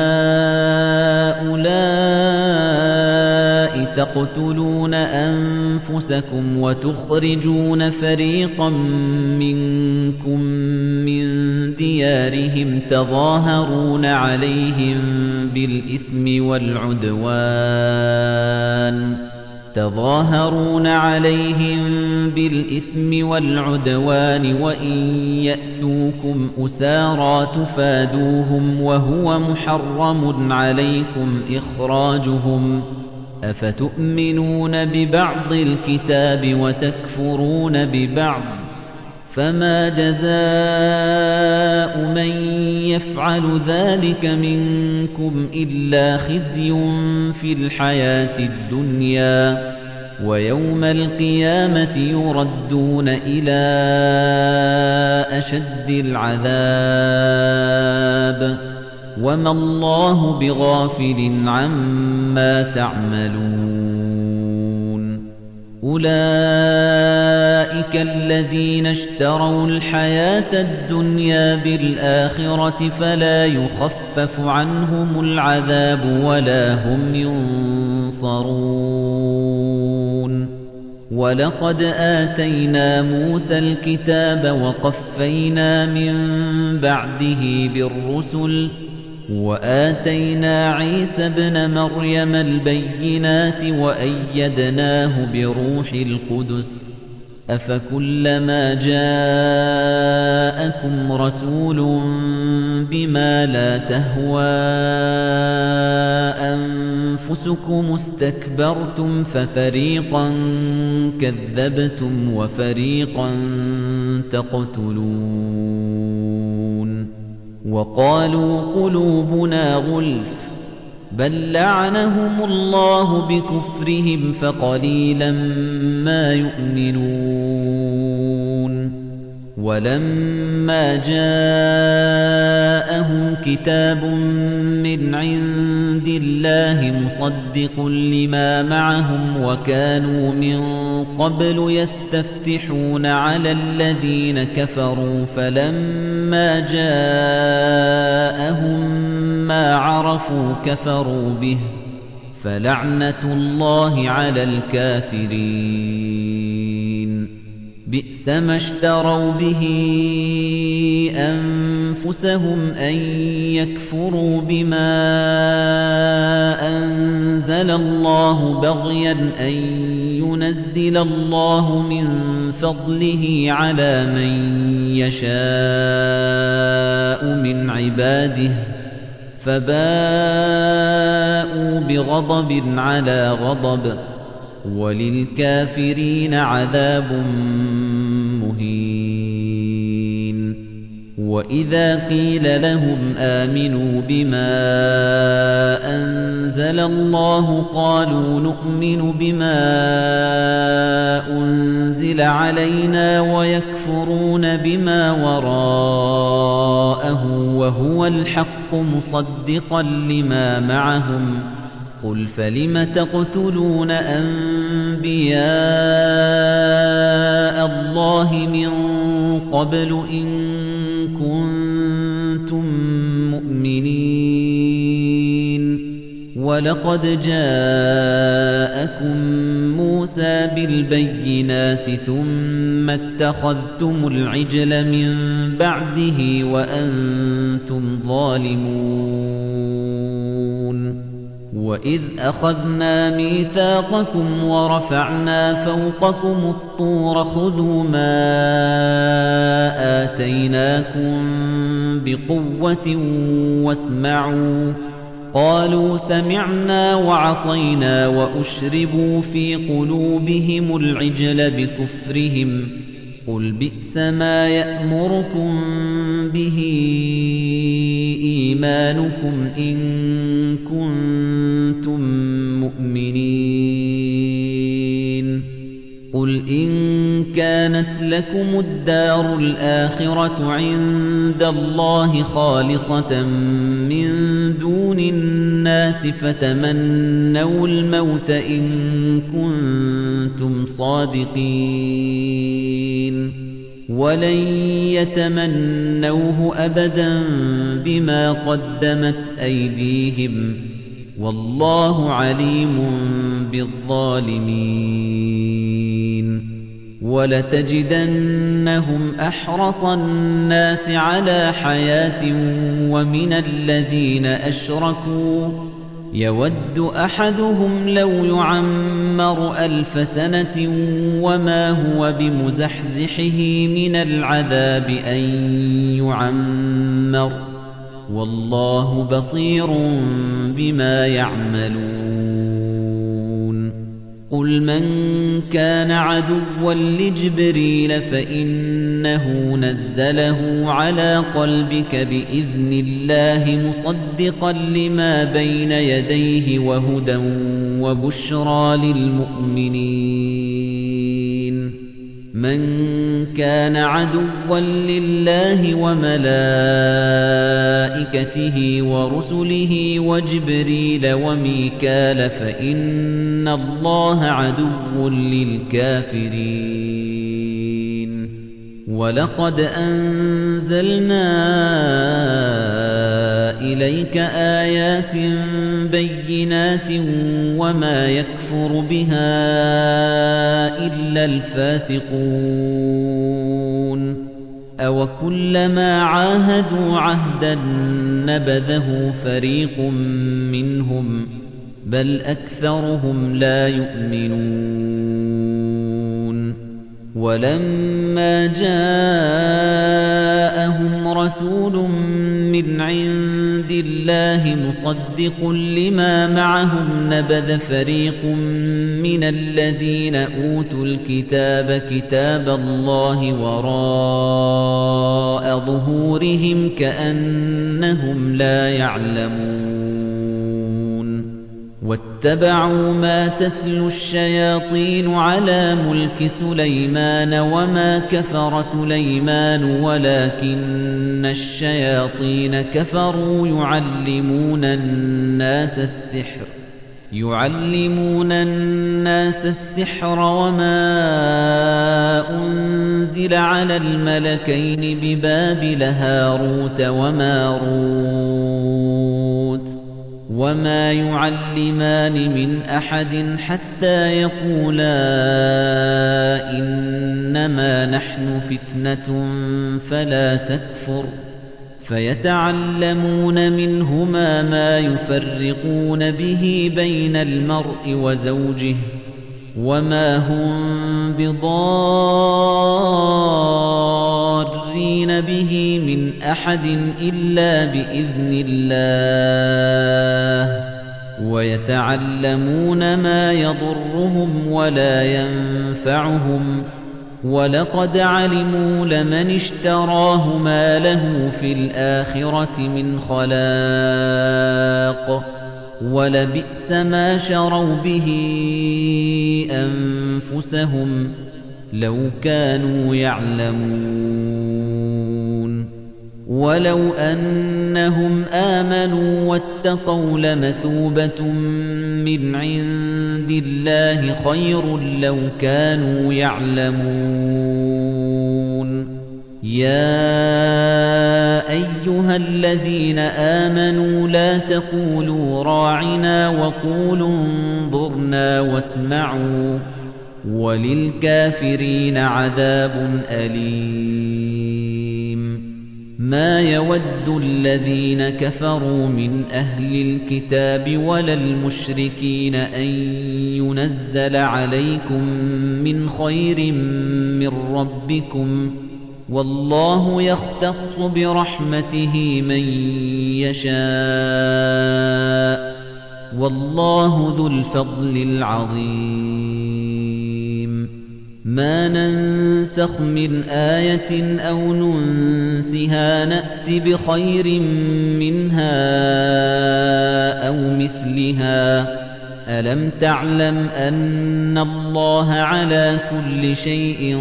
هَٰؤُلَاءِ تَقْتُلُونَ أَنفُسَكُمْ وَتُخْرِجُونَ فَرِيقًا مِّنكُم مِّن دِيَارِهِمْ تَظَاهَرُونَ عَلَيْهِم بِالْإِثْمِ وَالْعُدْوَانِ تَظَاهَرُونَ عَلَيْهِم بِالْإِثْمِ وَالْعُدْوَانِ وَإِن يَأْتُوكُمْ أُسَارَىٰ تُفَادُوهُمْ وَهُوَ مُحَرَّمٌ عَلَيْكُمْ إِخْرَاجُهُمْ أَفَتُؤْمِنُونَ بِبَعْضِ الْكِتَابِ وَتَكْفُرُونَ بِبَعْضٍ فَمَا جَزَاءُ مَن يَفْعَلُ ذَلِكَ مِنكُمْ إِلَّا خِزْيٌ فِي الْحَيَاةِ الدُّنْيَا وَيَوْمَ الْقِيَامَةِ يُرَدُّونَ إِلَى أَشَدِّ الْعَذَابِ وَمَا اللَّهُ بِغَافِلٍ عَمَّا تَعْمَلُونَ أُولَئِكَ الَّذِينَ اشْتَرَوُا الْحَيَاةَ الدُّنْيَا بِالْآخِرَةِ فَلَا يُخَفَّفُ عَنْهُمُ الْعَذَابُ وَلَا هُمْ يُنصَرُونَ وَلَقَدْ آتَيْنَا مُوسَى الْكِتَابَ وَقَفَّيْنَا مِن بَعْدِهِ بِالرُّسُلِ وَآتَيْنَا عِيسَى ابْنَ مَرْيَمَ الْبَيِّنَاتِ وَأَيَّدْنَاهُ بِرُوحِ الْقُدُسِ أَفَكُلَّمَا جَاءَكُمْ رَسُولٌ بِمَا لَا تَهْوَىٰ أَنفُسُكُمُ اسْتَكْبَرْتُمْ فَفَرِيقًا كَذَّبْتُمْ وَفَرِيقًا تَقْتُلُونَ وَقَالُوا قُلُوبُنَا غُلْفٌ بَل لَّعَنَهُمُ اللَّهُ بِكُفْرِهِمْ فَقَلِيلًا مَّا يُؤْمِنُونَ وَلَمَّا جَاءَهُمْ كِتَابٌ مِّنْ عِندِ اللَّهِ مُصَدِّقٌ لِّمَا مَعَهُمْ وَكَانُوا مِن قَبْلُ يَسْتَفْتِحُونَ عَلَى الَّذِينَ كَفَرُوا فَلَمَّا جَاءَهُم مَّا عَرَفُوا كَفَرُوا بِهِ فَلَعْنَةُ اللَّهِ عَلَى الْكَافِرِينَ بِئْسَ مَا اشْتَرَوْا بِهِ أَنفُسَهُمْ أَن يَكْفُرُوا بِمَا أَنزَلَ اللَّهُ بَغْيًا أَن يُنَزِّلَ اللَّهُ مِن فَضْلِهِ عَلَى مَن يَشَاءُ مِنْ عِبَادِهِ فَبَاءُوا بِغَضَبٍ عَلَى غَضَبٍ وَلِلْكَافِرِينَ عَذَابٌ مُهِينٌ وَإِذَا قِيلَ لَهُمْ آمِنُوا بِمَا أَنزَلَ اللَّهُ قَالُوا نُؤْمِنُ بِمَا أُنزِلَ عَلَيْنَا وَيَكْفُرُونَ بِمَا وَرَاءَهُ وَهُوَ الْحَقُّ مُصَدِّقًا لِّمَا مَعَهُمْ قُلْ فَلِمَ تَقْتُلُونَ أَنبِيَاءَ اللَّهِ مِن قَبْلُ إِن كُنتُم مُّؤْمِنِينَ وَلَقَدْ جَاءَكُم مُّوسَىٰ بِالْبَيِّنَاتِ ثُمَّ اتَّخَذْتُمُ الْعِجْلَ مِن بَعْدِهِ وَأَنتُمْ ظَالِمُونَ وَإِذْ أَخَذْنَا مِيثَاقَكُمْ وَرَفَعْنَا فَوْقَكُمُ الطُّورَ خُذُوا مَا آتَيْنَاكُمْ بِقُوَّةٍ وَاسْمَعُوا قَالُوا سَمِعْنَا وَعَصَيْنَا وَأُشْرِبُوا فِي قُلُوبِهِمُ الْعِجْلَ بِكُفْرِهِمْ قُلْ بِئْسَ مَا يَأْمُرُكُم بِهِ إِيمَانُكُمْ إِن كُنتُم مُّؤْمِنِينَ قُلْ إِن كَانَتْ لَكُمُ الدَّارُ الْآخِرَةُ عِندَ اللَّهِ خَالِصَةً مِّن دُونِ النَّاسِ فَتَمَنَّوُا الْمَوْتَ إِن كُنتُمْ صَادِقِينَ وَلَن يَتَمَنَّوْهُ أَبَدًا بِمَا قَدَّمَتْ أَيْدِيهِمْ وَاللَّهُ عَلِيمٌ بِالظَّالِمِينَ وَلَتَجِدَنَّهُمْ أَحْرَصَ النَّاسِ عَلَى حَيَاةٍ وَمِنَ الَّذِينَ أَشْرَكُوا يَوَدُّ أَحَدُهُمْ لَوْ يُعَمَّرُ أَلْفَ سَنَةٍ وَمَا هُوَ بِمُزَحْزِحِهِ مِنَ الْعَذَابِ أَن يُعَمَّرَ وَاللَّهُ بَصِيرٌ بِمَا يَعْمَلُونَ قُلْ مَن كَانَ عَدُوًّا لِجِبْرِيلَ فَإِنَّهُ نَزَّلَهُ عَلَى قَلْبِكَ بِإِذْنِ اللَّهِ مُصَدِّقًا لِّمَا بَيْنَ يَدَيْهِ وَهُدًى وَبُشْرَى لِلْمُؤْمِنِينَ مَن كَانَ عَدُوًّا لِّلَّهِ وَمَلَائِكَتِهِ وَرُسُلِهِ وَجِبْرِيلَ وَمِيكَالَ فَإِنَّ اللَّهَ عَدُوٌّ لِّلْكَافِرِينَ وَلَقَدْ أَنزَلْنَا إِلَيْكَ آيَاتٍ بَيِّنَاتٍ وَمَا يَكْفُرُ بِهَا إِلَّا الْفَاسِقُونَ أَوَكُلَّمَا عَاهَدُوا عَهْدًا نَّبَذَهُ فَرِيقٌ مِّنْهُم بَلْ أَكْثَرُهُمْ لَا يُؤْمِنُونَ وَلَمَّا جَاءَهُمْ رَسُولٌ مِّنْ عِندِ اللَّهِ مُصَدِّقٌ لِّمَا مَعَهُمْ نَبَذَ فَرِيقٌ مِّنَ الَّذِينَ أُوتُوا الْكِتَابَ كِتَابَ اللَّهِ وَرَاءَ ظُهُورِهِمْ كَأَنَّهُمْ لَا يَعْلَمُونَ وَاتَّبَعُوا مَا تَتْلُو الشَّيَاطِينُ عَلَى مُلْكِ سُلَيْمَانَ وَمَا كَفَرَ سُلَيْمَانُ وَلَكِنَّ الشَّيَاطِينَ كَفَرُوا يُعَلِّمُونَ النَّاسَ السِّحْرَ يُعَلِّمُونَ النَّاسَ السِّحْرَ وَمَا أُنزِلَ عَلَى الْمَلَكَيْنِ بِبَابِلَ هَارُوتَ وَمَارُوتَ وَمَا يُعَلِّمَانِ مِنْ أَحَدٍ حَتَّى يَقُولَا إِنَّمَا نَحْنُ فِتْنَةٌ فَلَا تَكْفُرْ فَيَتَعَلَّمُونَ مِنْهُمَا مَا يُفَرِّقُونَ بِهِ بَيْنَ الْمَرْءِ وَزَوْجِهِ وَمَا هُمْ بِضَارِّينَ بِهِ مِنْ أَحَدٍ إِلَّا بِإِذْنِ اللَّهِ وَيَتَعَلَّمُونَ مَا يَضُرُّهُمْ وَلَا يَنفَعُهُمْ وَلَقَدْ عَلِمُوا لَمَنِ اشْتَرَاهُ مَا لَهُ فِي الْآخِرَةِ مِنْ خَلَاقٍ وَلَبِئْسَ مَا شَرَوْا بِهِ أَنفُسَهُمْ لَوْ كَانُوا يَعْلَمُونَ وَلَوْ أَنَّهُمْ آمَنُوا وَاتَّقَوْا لَمَثُوبَةٌ مِّنْ عِندِ اللَّهِ خَيْرٌ لَّوْ كَانُوا يَعْلَمُونَ يَا أَيُّهَا الَّذِينَ آمَنُوا لَا تَقُولُوا رَاعِنَا وَقُولُوا انظُرْنَا وَاسْمَعُوا وَلِلْكَافِرِينَ عَذَابٌ أَلِيمٌ مَا يَوَدُّ الَّذِينَ كَفَرُوا مِنْ أَهْلِ الْكِتَابِ وَلَا الْمُشْرِكِينَ أَن يُنَزَّلَ عَلَيْكُم مِّنْ خَيْرٍ مِّن رَّبِّكُمْ وَاللَّهُ يَخْتَصُّ بِرَحْمَتِهِ مَن يَشَاءُ وَاللَّهُ ذُو الْفَضْلِ الْعَظِيمِ مَا نَنسَخْ مِنْ آيَةٍ أَوْ نُنسِهَا نَأْتِ بِخَيْرٍ مِنْهَا أَوْ مِثْلِهَا أَلَمْ تَعْلَمْ أَنَّ اللَّهَ عَلَى كُلِّ شَيْءٍ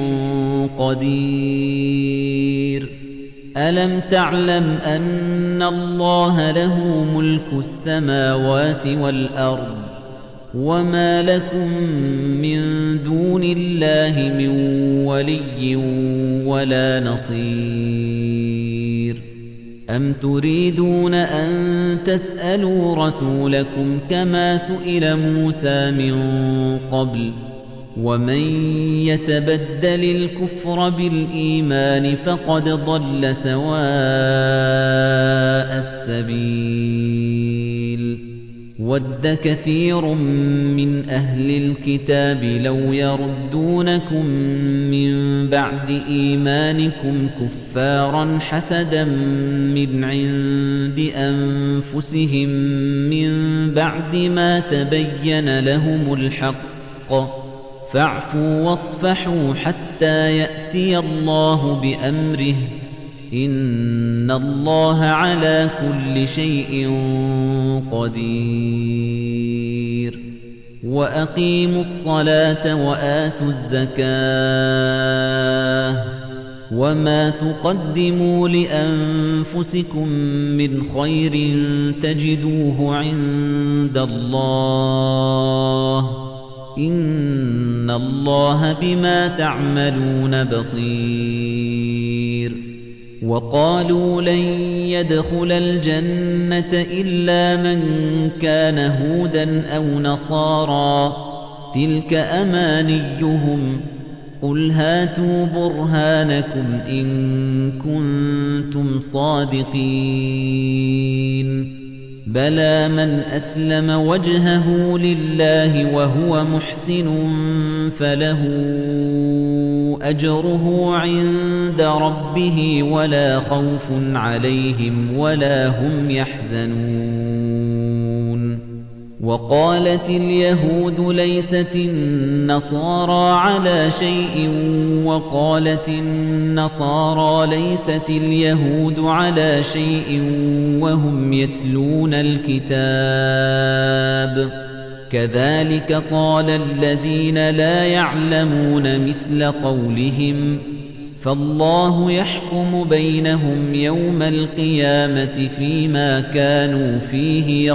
قَدِيرٌ أَلَمْ تَعْلَمْ أَنَّ اللَّهَ لَهُ مُلْكُ السَّمَاوَاتِ وَالْأَرْضِ وَمَا لَكُم مِّن دُونِ اللَّهِ مِن وَلِيٍّ وَلَا نَصِيرٍ أَمْ تُرِيدُونَ أَن تَسْأَلُوا رَسُولَكُمْ كَمَا سُئِلَ مُوسَى مِن قَبْلُ وَمَن يَتَبَدَّلِ الْكُفْرَ بِالْإِيمَانِ فَقَدْ ضَلَّ سَوَاءَ السَّبِيلِ وَدَّ كَثِيرٌ مِّنْ أَهْلِ الْكِتَابِ لَوْ يَرُدُّونَكُم مِّن بَعْدِ إِيمَانِكُمْ كُفَّارًا حَسَدًا مِّنْ عِندِ أَنفُسِهِم مِّن بَعْدِ مَا تَبَيَّنَ لَهُمُ الْحَقُّ فَاعْفُوا وَاصْفَحُوا حَتَّى يَأْتِيَ اللَّهُ بِأَمْرِهِ إِنَّ اللَّهَ عَلَى كُلِّ شَيْءٍ قَدِيرٌ وَأَقِيمُوا الصَّلَاةَ وَآتُوا الزَّكَاةَ وَمَا تُقَدِّمُوا لِأَنفُسِكُم مِّنْ خَيْرٍ تَجِدُوهُ عِندَ اللَّهِ إِنَّ اللَّهَ بِمَا تَعْمَلُونَ بَصِيرٌ وَقَالُوا لَن يَدْخُلَ الْجَنَّةَ إِلَّا مَن كَانَ هُودًا أَوْ نَصَارَىٰ تِلْكَ أَمَانِيُّهُمْ قُلْ هَاتُوا بُرْهَانَكُمْ إِن كُنتُمْ صَادِقِينَ بَلَى مَنْ أَسْلَمَ وَجْهَهُ لِلَّهِ وَهُوَ مُحْسِنٌ فَلَهُ أجره عند ربه ولا خوف عليهم ولا هم يحزنون وقالت اليهود ليست النصارى على شيء وقالت النصارى ليست اليهود على شيء وهم يتلون الكتاب كذلك قال الذين لا يعلمون مثل قولهم فالله يحكم بينهم يوم القيامة فيما كانوا فيه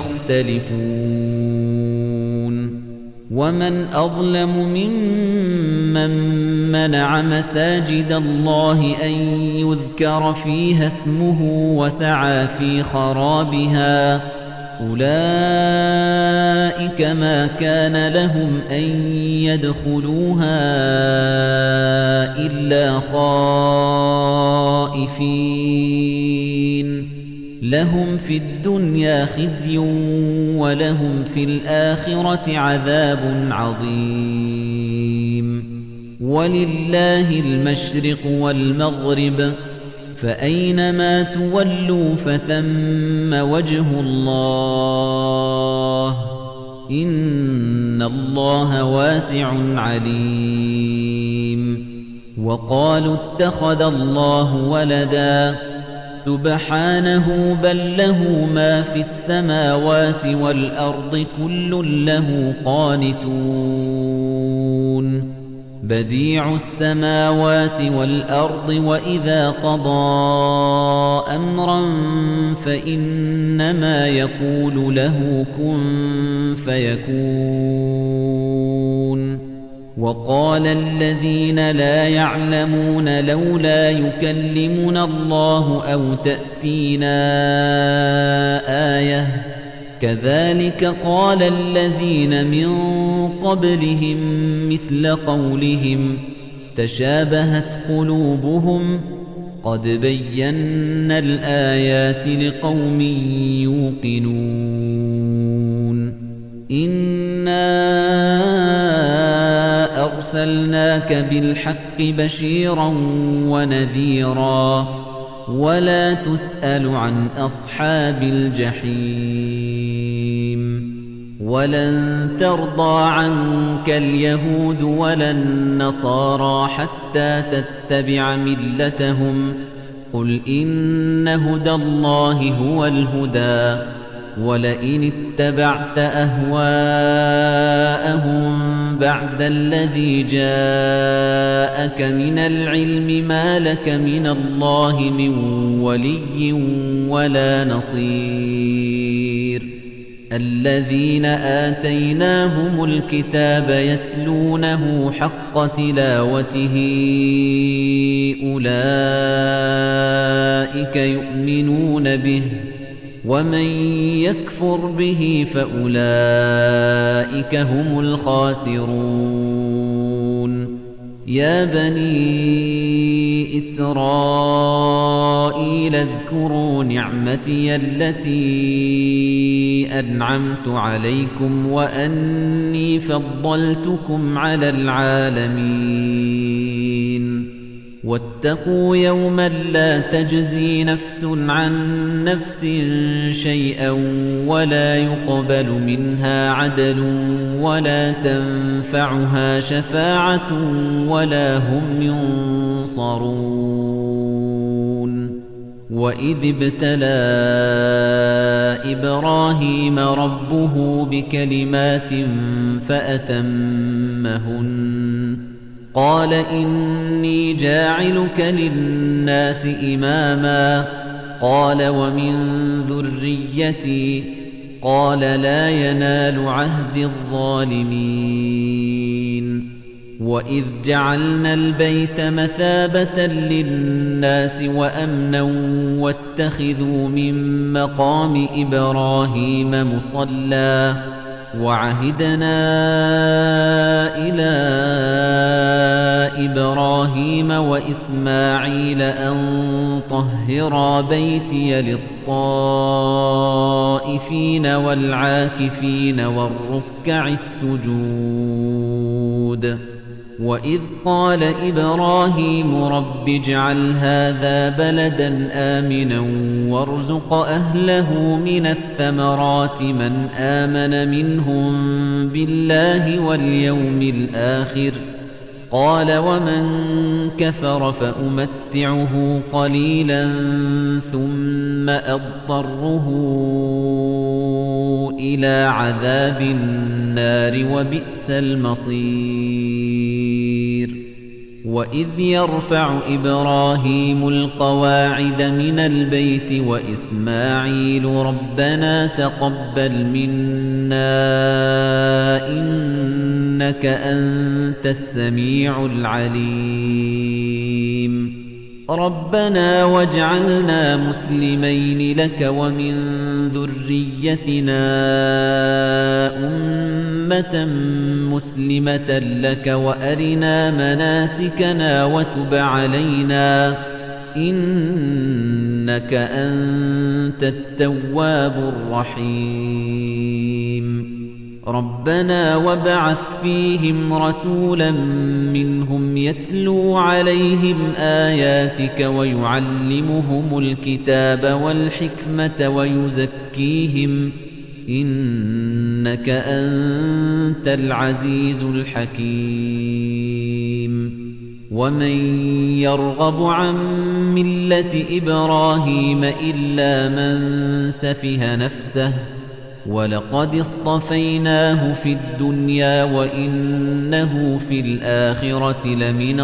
يختلفون ومن أظلم ممن منع مساجد الله أن يذكر فيها اسمه وسعى في خرابها أولئك ما كان لهم أن يدخلوها إلا خائفين لهم في الدنيا خزي ولهم في الآخرة عذاب عظيم ولله المشرق والمغرب فأينما تولوا فثم وجه الله إن الله واسع عليم وقالوا اتخذ الله ولدا سبحانه بل له ما في السماوات والأرض كل له قانتون بديع السماوات والأرض وإذا قضى أمرا فإنما يقول له كن فيكون وقال الذين لا يعلمون لولا يكلمنا الله أو تأتينا آية كذلك قال الذين من قبلهم مثل قولهم تشابهت قلوبهم قد بينا الآيات لقوم يوقنون إنا أرسلناك بالحق بشيرا ونذيرا ولا تسأل عن أصحاب الجحيم ولن ترضى عنك اليهود ولا النصارى حتى تتبع ملتهم قل إن هدى الله هو الهدى ولئن اتبعت أهواءهم بعد الذي جاءك من العلم ما لك من الله من ولي ولا نصير الذين آتيناهم الكتاب يتلونه حق تلاوته أولئك يؤمنون به ومن يكفر به فأولئك هم الخاسرون يا بني إسرائيل اذكروا نعمتي التي أنعمت عليكم وأني فضلتكم على العالمين واتقوا يوما لا تجزي نفس عن نفس شيئا ولا يقبل منها عدل ولا تنفعها شفاعة ولا هم ينصرون وإذ ابتلى إبراهيم ربه بكلمات فأتمهن قال إني جاعلك للناس إماما قال ومن ذريتي قال لا ينال عهد الظالمين وإذ جعلنا البيت مثابة للناس وأمنا واتخذوا من مقام إبراهيم مصلى وعهدنا إلى إبراهيم وإسماعيل أن طهرا بيتي للطائفين والعاكفين والركع السجود وَإِذْ قَالَ إِبْرَاهِيمُ رَبِّ اجْعَلْ هَذَا بَلَدًا آمِنًا وَارْزُقْ أَهْلَهُ مِنَ الثَّمَرَاتِ مَنْ آمَنَ مِنْهُم بِاللَّهِ وَالْيَوْمِ الْآخِرِ قَالَ وَمَن كَفَرَ فَأُمَتِّعُهُ قَلِيلًا ثُمَّ أَضْطَرُّهُ إِلَى عَذَابِ النَّارِ وَبِئْسَ الْمَصِيرُ وَإِذْ يَرْفَعُ إِبْرَاهِيمُ الْقَوَاعِدَ مِنَ الْبَيْتِ وَإِسْمَاعِيلُ رَبَّنَا تَقَبَّلْ مِنَّا إِنَّكَ أَنتَ السَّمِيعُ الْعَلِيمُ رَبَّنَا وَاجْعَلْنَا مُسْلِمَيْنِ لَكَ وَمِن ذُرِّيَّتِنَا أُمَّةً مُّسْلِمَةً لَّكَ وَأَرِنَا مَنَاسِكَنَا وَتُبْ عَلَيْنَا إِنَّكَ أَنتَ التَّوَّابُ الرَّحِيمُ رَبَّنَا وَابْعَثْ فِيهِمْ رَسُولًا مِّنْهُمْ يَتْلُو عَلَيْهِمْ آيَاتِكَ وَيُعَلِّمُهُمُ الْكِتَابَ وَالْحِكْمَةَ وَيُزَكِّيهِمْ إِنَّكَ أَنتَ الْعَزِيزُ الْحَكِيمُ وَمَن يَرْغَبُ عَن مِّلَّةِ إِبْرَاهِيمَ إِلَّا مَن سَفِهَ نَفْسَهُ وَلَقَدِ اصْطَفَيْنَاهُ فِي الدُّنْيَا وَإِنَّهُ فِي الْآخِرَةِ لَمِنَ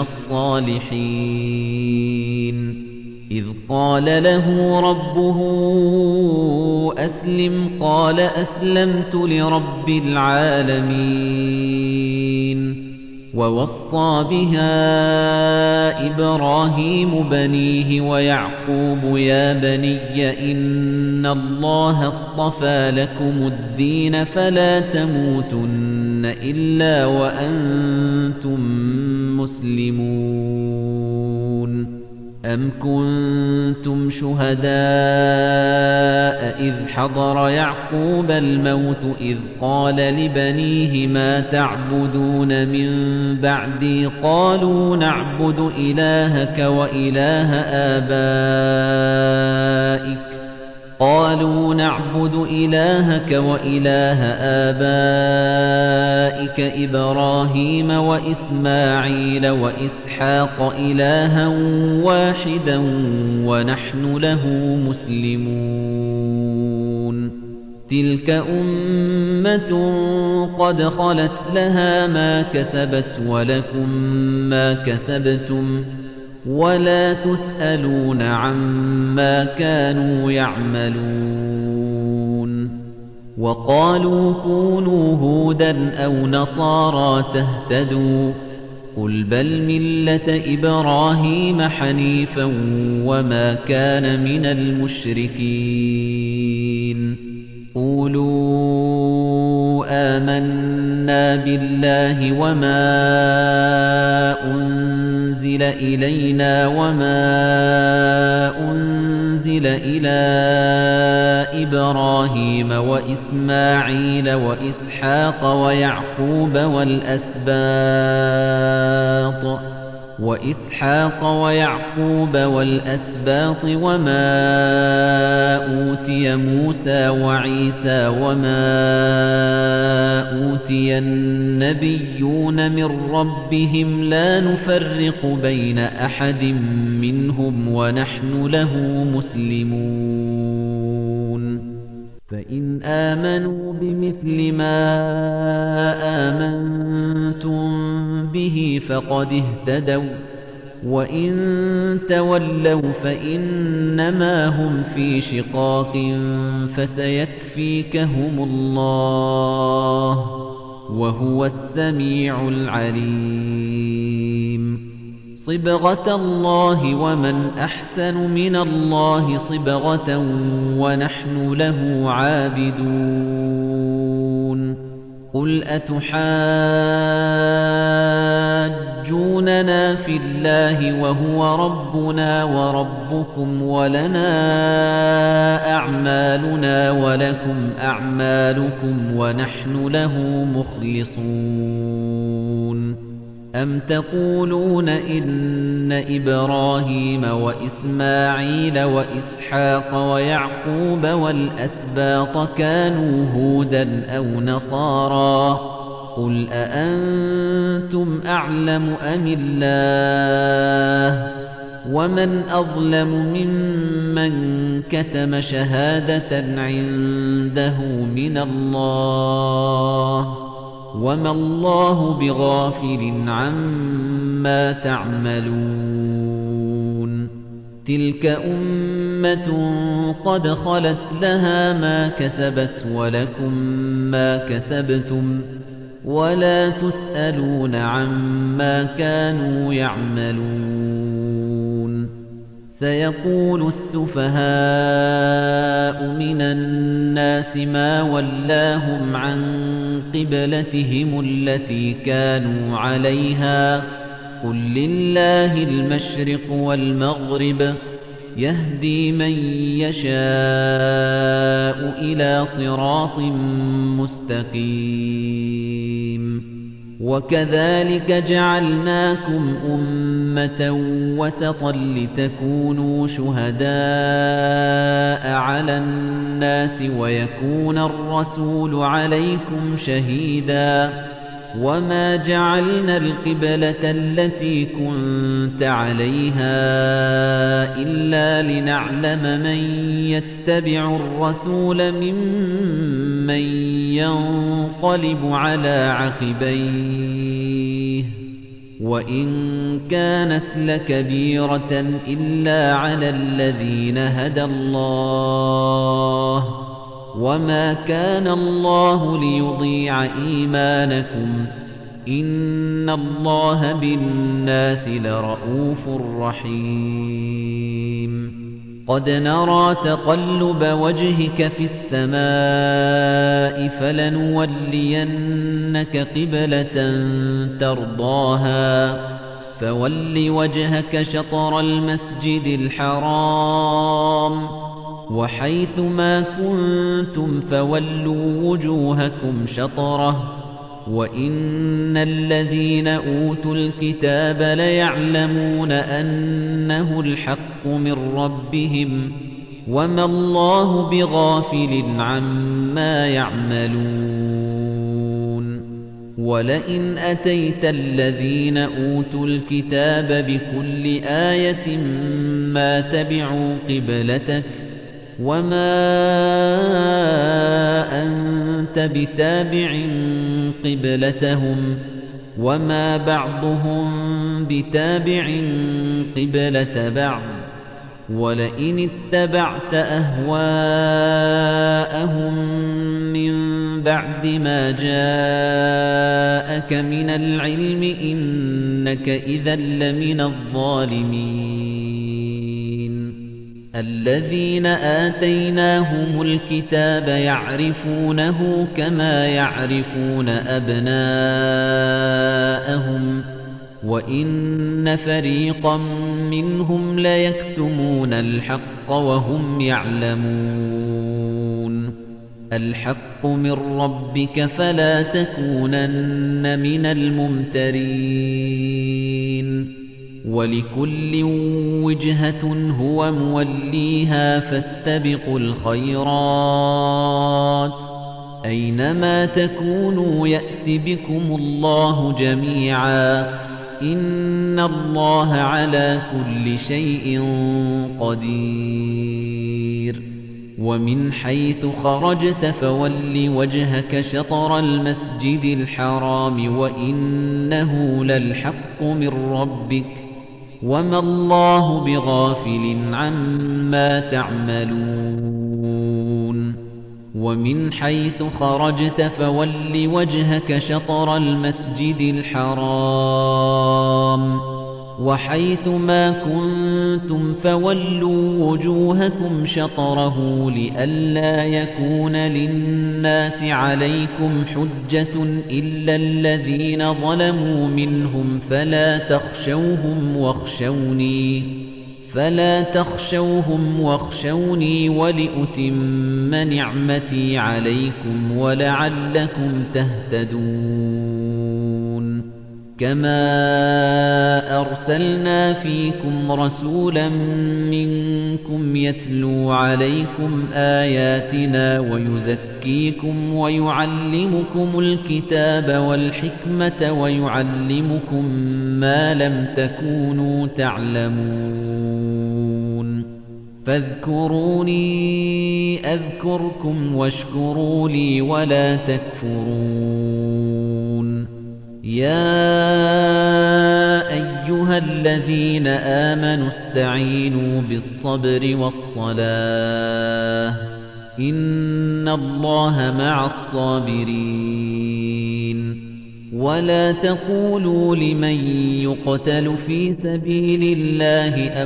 الصَّالِحِينَ إِذْ قَالَ لَهُ رَبُّهُ أَسْلِمْ قَالَ أَسْلَمْتُ لِرَبِّ الْعَالَمِينَ وَوَصَّى بِهَا إِبْرَاهِيمُ بَنِيهِ وَيَعْقُوبُ يَا بَنِيَّ إِنَّ اللَّهَ اصْطَفَى لَكُمُ الدِّينَ فَلَا تَمُوتُنَّ إِلَّا وَأَنتُم مُّسْلِمُونَ أَمْ كُنتُمْ شُهَدَاءَ إِذْ حَضَرَ يَعْقُوبَ الْمَوْتُ إِذْ قَالَ لِبَنِيهِ مَا تَعْبُدُونَ مِن بَعْدِي قَالُوا نَعْبُدُ إِلَٰهَكَ وَإِلَٰهَ آبَائِكَ قالوا نعبد إلهك وإله آبائك إبراهيم وإسماعيل وإسحاق إلها واحدا ونحن له مسلمون تلك أمة قد خلت لها ما كسبت ولكم ما كسبتم ولا تسألون عما كانوا يعملون وقالوا كونوا هودا أو نصارى تهتدوا قل بل ملة إبراهيم حنيفا وما كان من المشركين قولوا آمنا بالله وما أنزل إلينا وما أنزل إلى إبراهيم وإسماعيل وإسحاق ويعقوب والأسباط وإسحاق ويعقوب والأسباط وما أوتي موسى وعيسى وما أوتي النبيون من ربهم لا نفرق بين أحد منهم ونحن له مسلمون فإن آمنوا بمثل ما آمنتم به فقد اهتدوا وإن تولوا فإنما هم في شقاق فسيكفيكهم الله وهو السميع العليم صبغة الله ومن أحسن من الله صبغة ونحن له عابدون قل أتحاجوننا في الله وهو ربنا وربكم ولنا أعمالنا ولكم أعمالكم ونحن له مخلصون أَمْ تَقُولُونَ إِنَّ إِبْرَاهِيمَ وَإِسْمَاعِيلَ وَإِسْحَاقَ وَيَعْقُوبَ وَالْأَسْبَاطَ كَانُوا هُودًا أَوْ نَصَارَىٰ ۗ قُلْ أَأَنتُمْ أَعْلَمُ أَمِ اللَّهُ ۗ وَمَنْ أَظْلَمُ مِمَّنْ كَتَمَ شَهَادَةً عِندَهُ مِنَ اللَّهِ ۗ وَمَا اللَّهُ بِغَافِلٍ عَمَّا تَعْمَلُونَ تِلْكَ أُمَّةٌ قَدْ خَلَتْ لَهَا مَا كَسَبَتْ وَلَكُمْ مَا كَسَبْتُمْ وَلَا تُسْأَلُونَ عَمَّا كَانُوا يَعْمَلُونَ سَيَقُولُ السُّفَهَاءُ مِنَ النَّاسِ مَا وَلَّاهُمْ عَن قِبْلَتِهِمُ الَّتِي كَانُوا عَلَيْهَا ۚ قُل لِّلَّهِ الْمَشْرِقُ وَالْمَغْرِبُ يَهْدِي مَن يَشَاءُ إِلَىٰ صِرَاطٍ مُّسْتَقِيمٍ وَكَذَلِكَ جَعَلْنَاكُمْ أُمَّةً وَسَطًا لِّتَكُونُوا شُهَدَاءَ عَلَى النَّاسِ وَيَكُونَ الرَّسُولُ عَلَيْكُمْ شَهِيدًا ۗ وَمَا جَعَلْنَا الْقِبْلَةَ الَّتِي كُنتَ عَلَيْهَا إِلَّا لِنَعْلَمَ مَن يَتَّبِعُ الرَّسُولَ مِمَّن يَنقَلِبُ عَلَىٰ عَقِبَيْهِ ۚ وَإِن كَانَتْ لَكَبِيرَةً إِلَّا عَلَى الَّذِينَ هَدَى اللَّهُ ۗ وَمَا كَانَ اللَّهُ لِيُضِيعَ إِيمَانَكُمْ ۚ إِنَّ اللَّهَ بِالنَّاسِ لَرَءُوفٌ رَّحِيمٌ قَدْ نَرَىٰ تَقَلُّبَ وَجْهِكَ فِي السَّمَاءِ فَلَنُوَلِّيَنَّكَ قِبْلَةً تَرْضَاهَا ۚ فَوَلِّ وَجْهَكَ شَطْرَ الْمَسْجِدِ الْحَرَامِ ۚ وَحَيْثُ مَا كُنتُمْ فَوَلُّوا وُجُوهَكُمْ شَطْرَهُ ۗ وَإِنَّ الَّذِينَ أُوتُوا الْكِتَابَ لَيَعْلَمُونَ أَنَّهُ الْحَقُّ مِن رَّبِّهِمْ ۗ وَمَا اللَّهُ بِغَافِلٍ عَمَّا يَعْمَلُونَ وَلَئِنْ أَتَيْتَ الَّذِينَ أُوتُوا الْكِتَابَ بِكُلِّ آيَةٍ مَّا تَبِعُوا قِبْلَتَكَ وَمَا أَنتَ بِتَابِعٍ قِبْلَتَهُمْ وَمَا بَعْضُهُم بِتَابِعٍ قِبْلَةَ بَعْضٍ ۚ وَلَئِنِ اتَّبَعْتَ أَهْوَاءَهُم مِّن بَعْدِ مَا جَاءَكَ مِنَ الْعِلْمِ إِنَّكَ إِذًا لَّمِنَ الظَّالِمِينَ الَّذِينَ آتَيْنَاهُمُ الْكِتَابَ يَعْرِفُونَهُ كَمَا يَعْرِفُونَ أَبْنَاءَهُمْ ۖ وَإِنَّ فَرِيقًا مِّنْهُمْ لَيَكْتُمُونَ الْحَقَّ وَهُمْ يَعْلَمُونَ الْحَقُّ مِن رَّبِّكَ فَلَا تَكُونَنَّ مِنَ الْمُمْتَرِينَ وَلِكُلٍّ وِجْهَةٌ هُوَ مُوَلِّيهَا فَاسْتَبِقُوا الْخَيْرَاتِ ۚ أَيْنَمَا تَكُونُوا يَأْتِ بِكُمُ اللَّهُ جَمِيعًا ۚ إِنَّ اللَّهَ عَلَى كُلِّ شَيْءٍ قَدِيرٌ وَمِنْ حَيْثُ خَرَجْتَ فَوَلِّ وَجْهَكَ شَطْرَ الْمَسْجِدِ الْحَرَامِ وَإِنَّهُ لَلْحَقُّ مِن رَّبِّكَ ۗ وَمَا اللَّهُ بِغَافِلٍ عَمَّا تَعْمَلُونَ وَمِنْ حَيْثُ خَرَجْتَ فَوَلِّ وَجْهَكَ شَطْرَ الْمَسْجِدِ الْحَرَامِ ۚ وَحَيْثُ مَا كُنتُمْ فَوَلُّوا وُجُوهَكُمْ شَطْرَهُ لِئَلَّا يَكُونَ لِلنَّاسِ عَلَيْكُمْ حُجَّةٌ إِلَّا الَّذِينَ ظَلَمُوا مِنْهُمْ فَلَا تَخْشَوْهُمْ وَاخْشَوْنِي فَلَا تَخْشَوْهُمْ وَاخْشَوْنِي وَلِأُتِمَّ نِعْمَتِي عَلَيْكُمْ وَلَعَلَّكُمْ تَهْتَدُونَ كما أرسلنا فيكم رسولا منكم يتلو عليكم آياتنا ويزكيكم ويعلمكم الكتاب والحكمة ويعلمكم ما لم تكونوا تعلمون فاذكروني أذكركم واشكروا لي ولا تكفرون يا أيها الذين آمنوا استعينوا بالصبر والصلاة إن الله مع الصابرين ولا تقولوا لمن يقتل في سبيل الله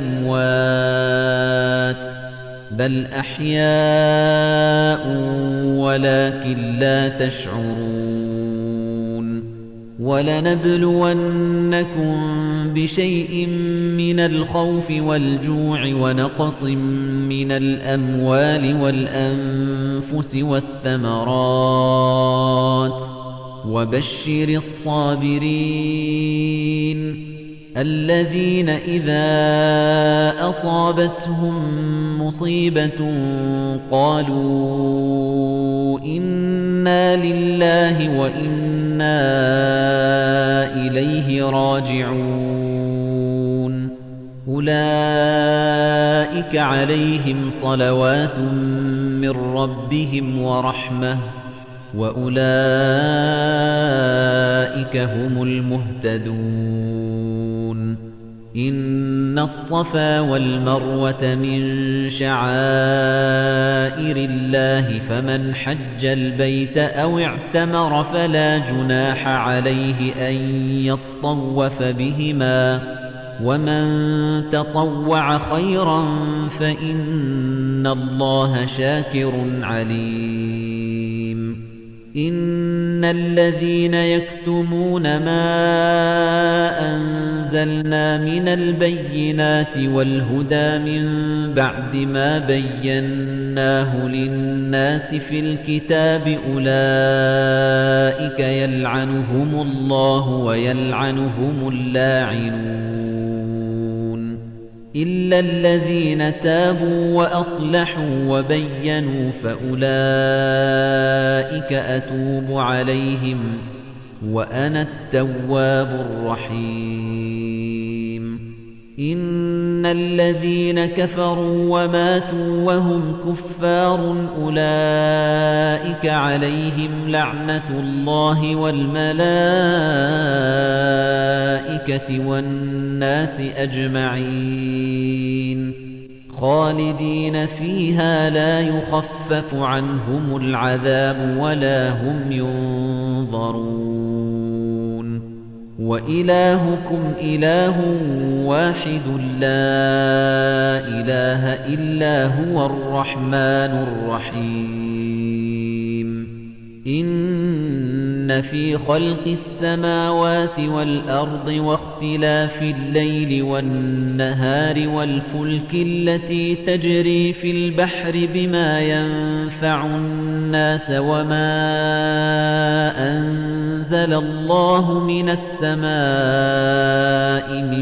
أموات بل أحياء ولكن لا تشعرون وَلَنَبْلُوَنَّكُم بِشَيْءٍ مِّنَ الْخَوْفِ وَالْجُوعِ وَنَقْصٍ مِّنَ الْأَمْوَالِ وَالْأَنفُسِ وَالثَّمَرَاتِ وَبَشِّرِ الصَّابِرِينَ الَّذِينَ إِذَا أَصَابَتْهُم مُّصِيبَةٌ قَالُوا إِنَّا لِلَّهِ وَإِنَّا إِلَيْهِ راجعون أولئك عليهم صلوات من ربهم ورحمة وأولئك هم المهتدون إن الصفا والمروة من شعائر الله فمن حج البيت أو اعتمر فلا جناح عليه أن يطوف بهما ومن تطوع خيرا فإن الله شاكر عليم إن الذين يكتمون ما أنزلنا من البينات والهدى من بعد ما بيناه للناس في الكتاب أولئك يلعنهم الله ويلعنهم اللاعنون إلا الذين تابوا وأصلحوا وبينوا فأولئك أتوب عليهم وأنا التواب الرحيم إن الذين كفروا وماتوا وهم كفار أولئك عليهم لعنة الله والملائكة والناس أجمعين خالدين فيها لا يخفف عنهم العذاب ولا هم ينظرون وإلهكم إله واحد لا إله إلا هو الرحمن الرحيم إن في خلق السماوات والأرض واختلاف الليل والنهار والفلك التي تجري في البحر بما ينفع الناس وما أنزل الله من السماء من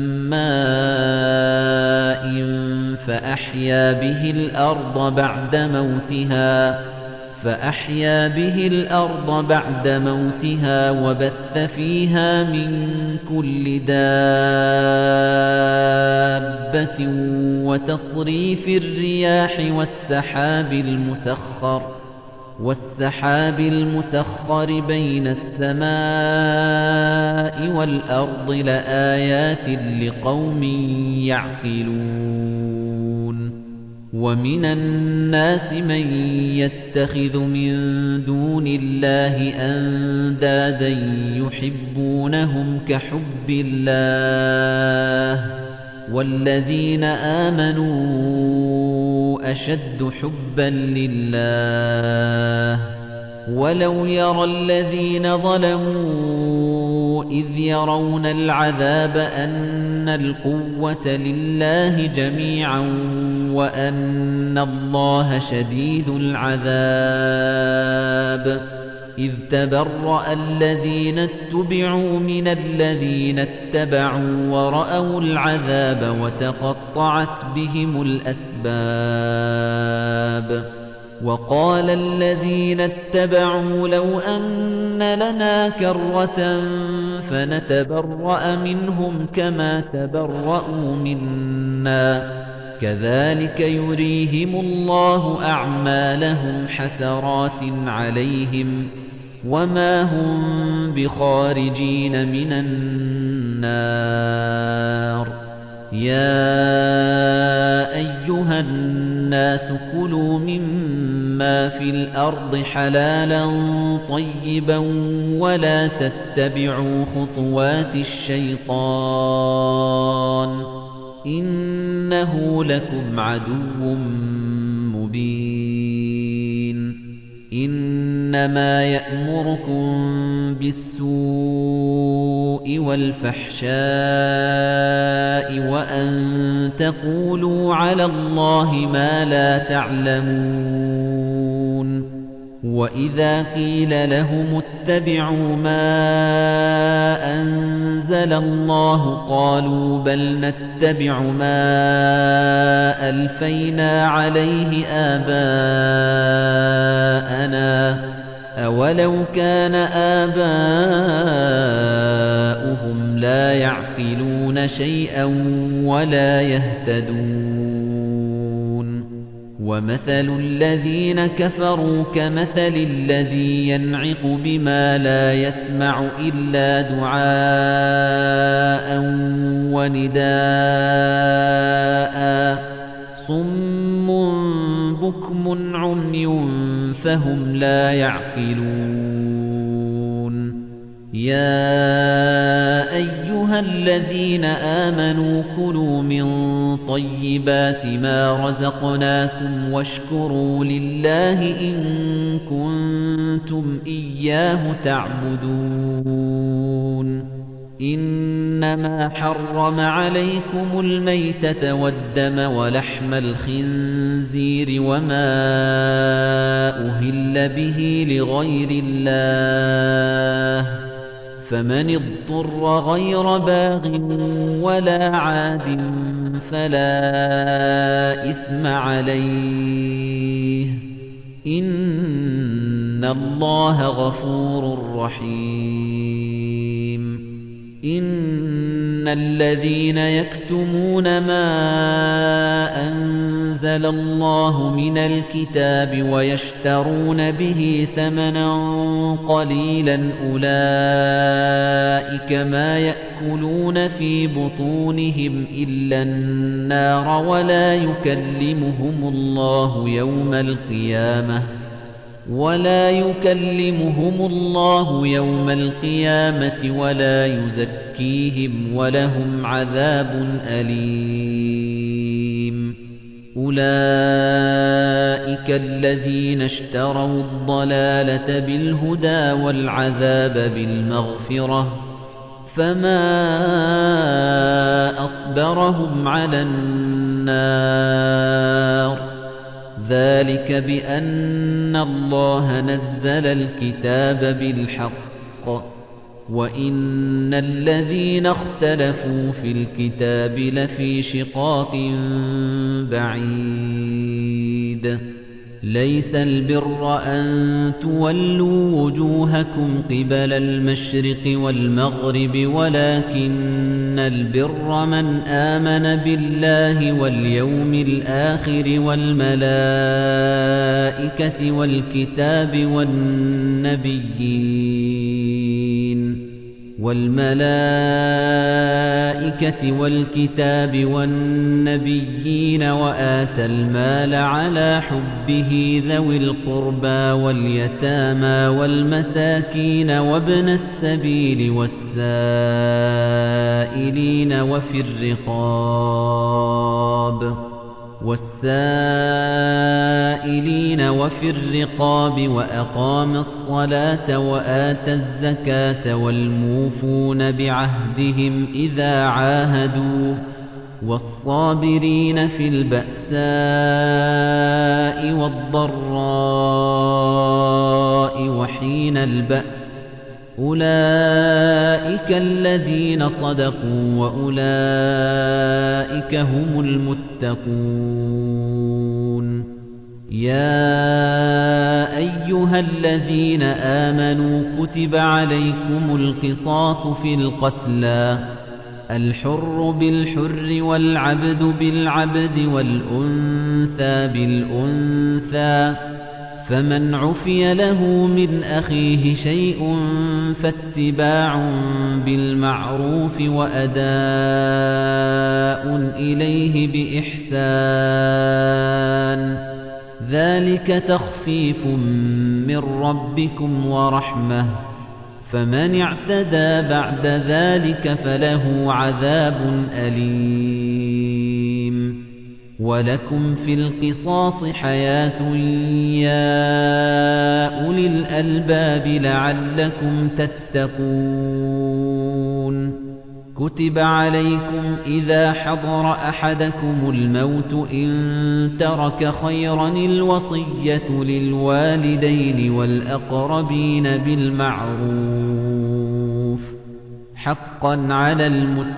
ماء فأحيا به الأرض بعد موتها فأحيا به الأرض بعد موتها وبث فيها من كل دابة وتصريف الرياح والسحاب المسخر والسحاب المسخر بين السماء والأرض لآيات لقوم يعقلون ومن الناس من يتخذ من دون الله أندادا يحبونهم كحب الله والذين آمنوا أشد حبا لله ولو يرى الذين ظلموا إذ يرون العذاب أن القوة لله جميعا وأن الله شديد العذاب إذ تبرأ الذين اتبعوا من الذين اتبعوا ورأوا العذاب وتقطعت بهم الأسباب وقال الذين اتبعوا لو أن لنا كرة فنتبرأ منهم كما تبرأوا منا كذلك يريهم الله أعمالهم حسرات عليهم وما هم بخارجين من النار يا أيها الناس كلوا مما في الأرض حلالا طيبا ولا تتبعوا خطوات الشيطان إنه لكم عدو مبين إنما يأمركم بالسوء والفحشاء وأن تقولوا على الله ما لا تعلمون وإذا قيل لهم اتبعوا ما أنزل الله قالوا بل نتبع ما ألفينا عليه آباءنا أولو كان آباؤهم لا يعقلون شيئا ولا يهتدون ومثل الذين كفروا كمثل الذي ينعق بما لا يسمع إلا دعاء ونداء صم بكم عمي فهم لا يعقلون يا أيها الذين آمنوا كلوا من طيبات ما رزقناكم واشكروا لله إن كنتم إياه تعبدون إنما حرم عليكم الميتة والدم ولحم الخنزير وما أهل به لغير الله فمن اضطر غير باغ ولا عاد فلا إثم عليه إن الله غفور رحيم إن الذين يكتمون ما أنزل الله من الكتاب ويشترون به ثمنا قليلا أولئك ما يأكلون في بطونهم إلا النار ولا يكلمهم الله يوم القيامة ولا يكلمهم الله يوم القيامة ولا يزكيهم ولهم عذاب أليم أولئك الذين اشتروا الضلالة بالهدى والعذاب بالمغفرة فما أصبرهم على النار ذلك بأن الله نزل الكتاب بالحق وإن الذين اختلفوا في الكتاب لفي شقاق بعيد ليس البر أن تولوا وجوهكم قبل المشرق والمغرب ولكن البر من آمن بالله واليوم الآخر والملائكة والكتاب والنبيين والملائكة والكتاب والنبيين وآتى المال على حبه ذوي القربى واليتامى والمساكين وابن السبيل والسائلين وفي الرقاب والسائلين وفي الرقاب وأقام الصلاة وآتى الزكاة والموفون بعهدهم إذا عاهدوا والصابرين في البأساء والضراء وحين البأس أولئك الذين صدقوا وأولئك هم المتقون يا أيها الذين آمنوا كتب عليكم القصاص في القتلى الحر بالحر والعبد بالعبد والأنثى بالأنثى فمن عفي له من أخيه شيء فاتباع بالمعروف وأداء إليه بإحسان ذلك تخفيف من ربكم ورحمة فمن اعتدى بعد ذلك فله عذاب أليم ولكم في القصاص حياة يا أولي الألباب لعلكم تتقون كتب عليكم إذا حضر أحدكم الموت إن ترك خيرا الوصية للوالدين والأقربين بالمعروف حقا على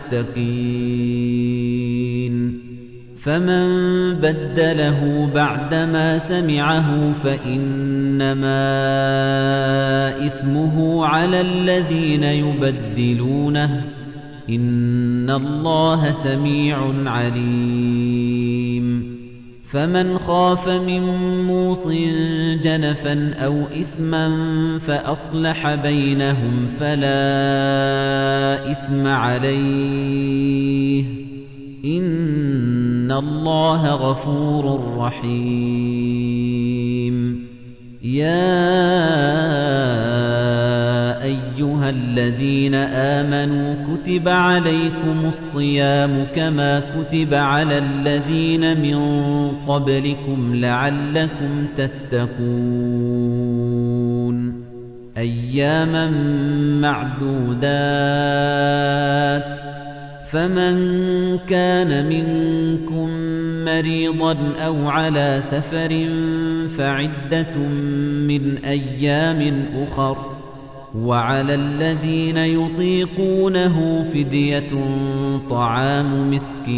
المتقين فمن بدله بعدما سمعه فإنما إثمه على الذين يبدلونه إن الله سميع عليم فمن خاف من موص جنفا أو إثما فأصلح بينهم فلا إثم عليه إن الله غفور رحيم يا أيها الذين آمنوا كتب عليكم الصيام كما كتب على الذين من قبلكم لعلكم تتقون أياما معدودات فمن كان منكم مريضا أو على سفر فعدة من أيام أخر وعلى الذين يطيقونه فدية طعام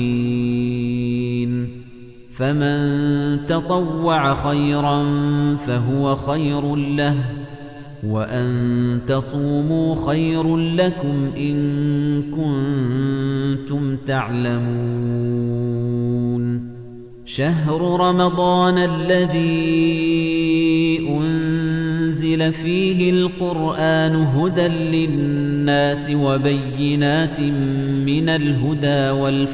مسكين فمن تطوع خيرا فهو خير له وأن تصوموا خير لكم إن كنتم تعلمون شهر رمضان الذي أنزل فيه القرآن هدى للناس وبينات من الهدى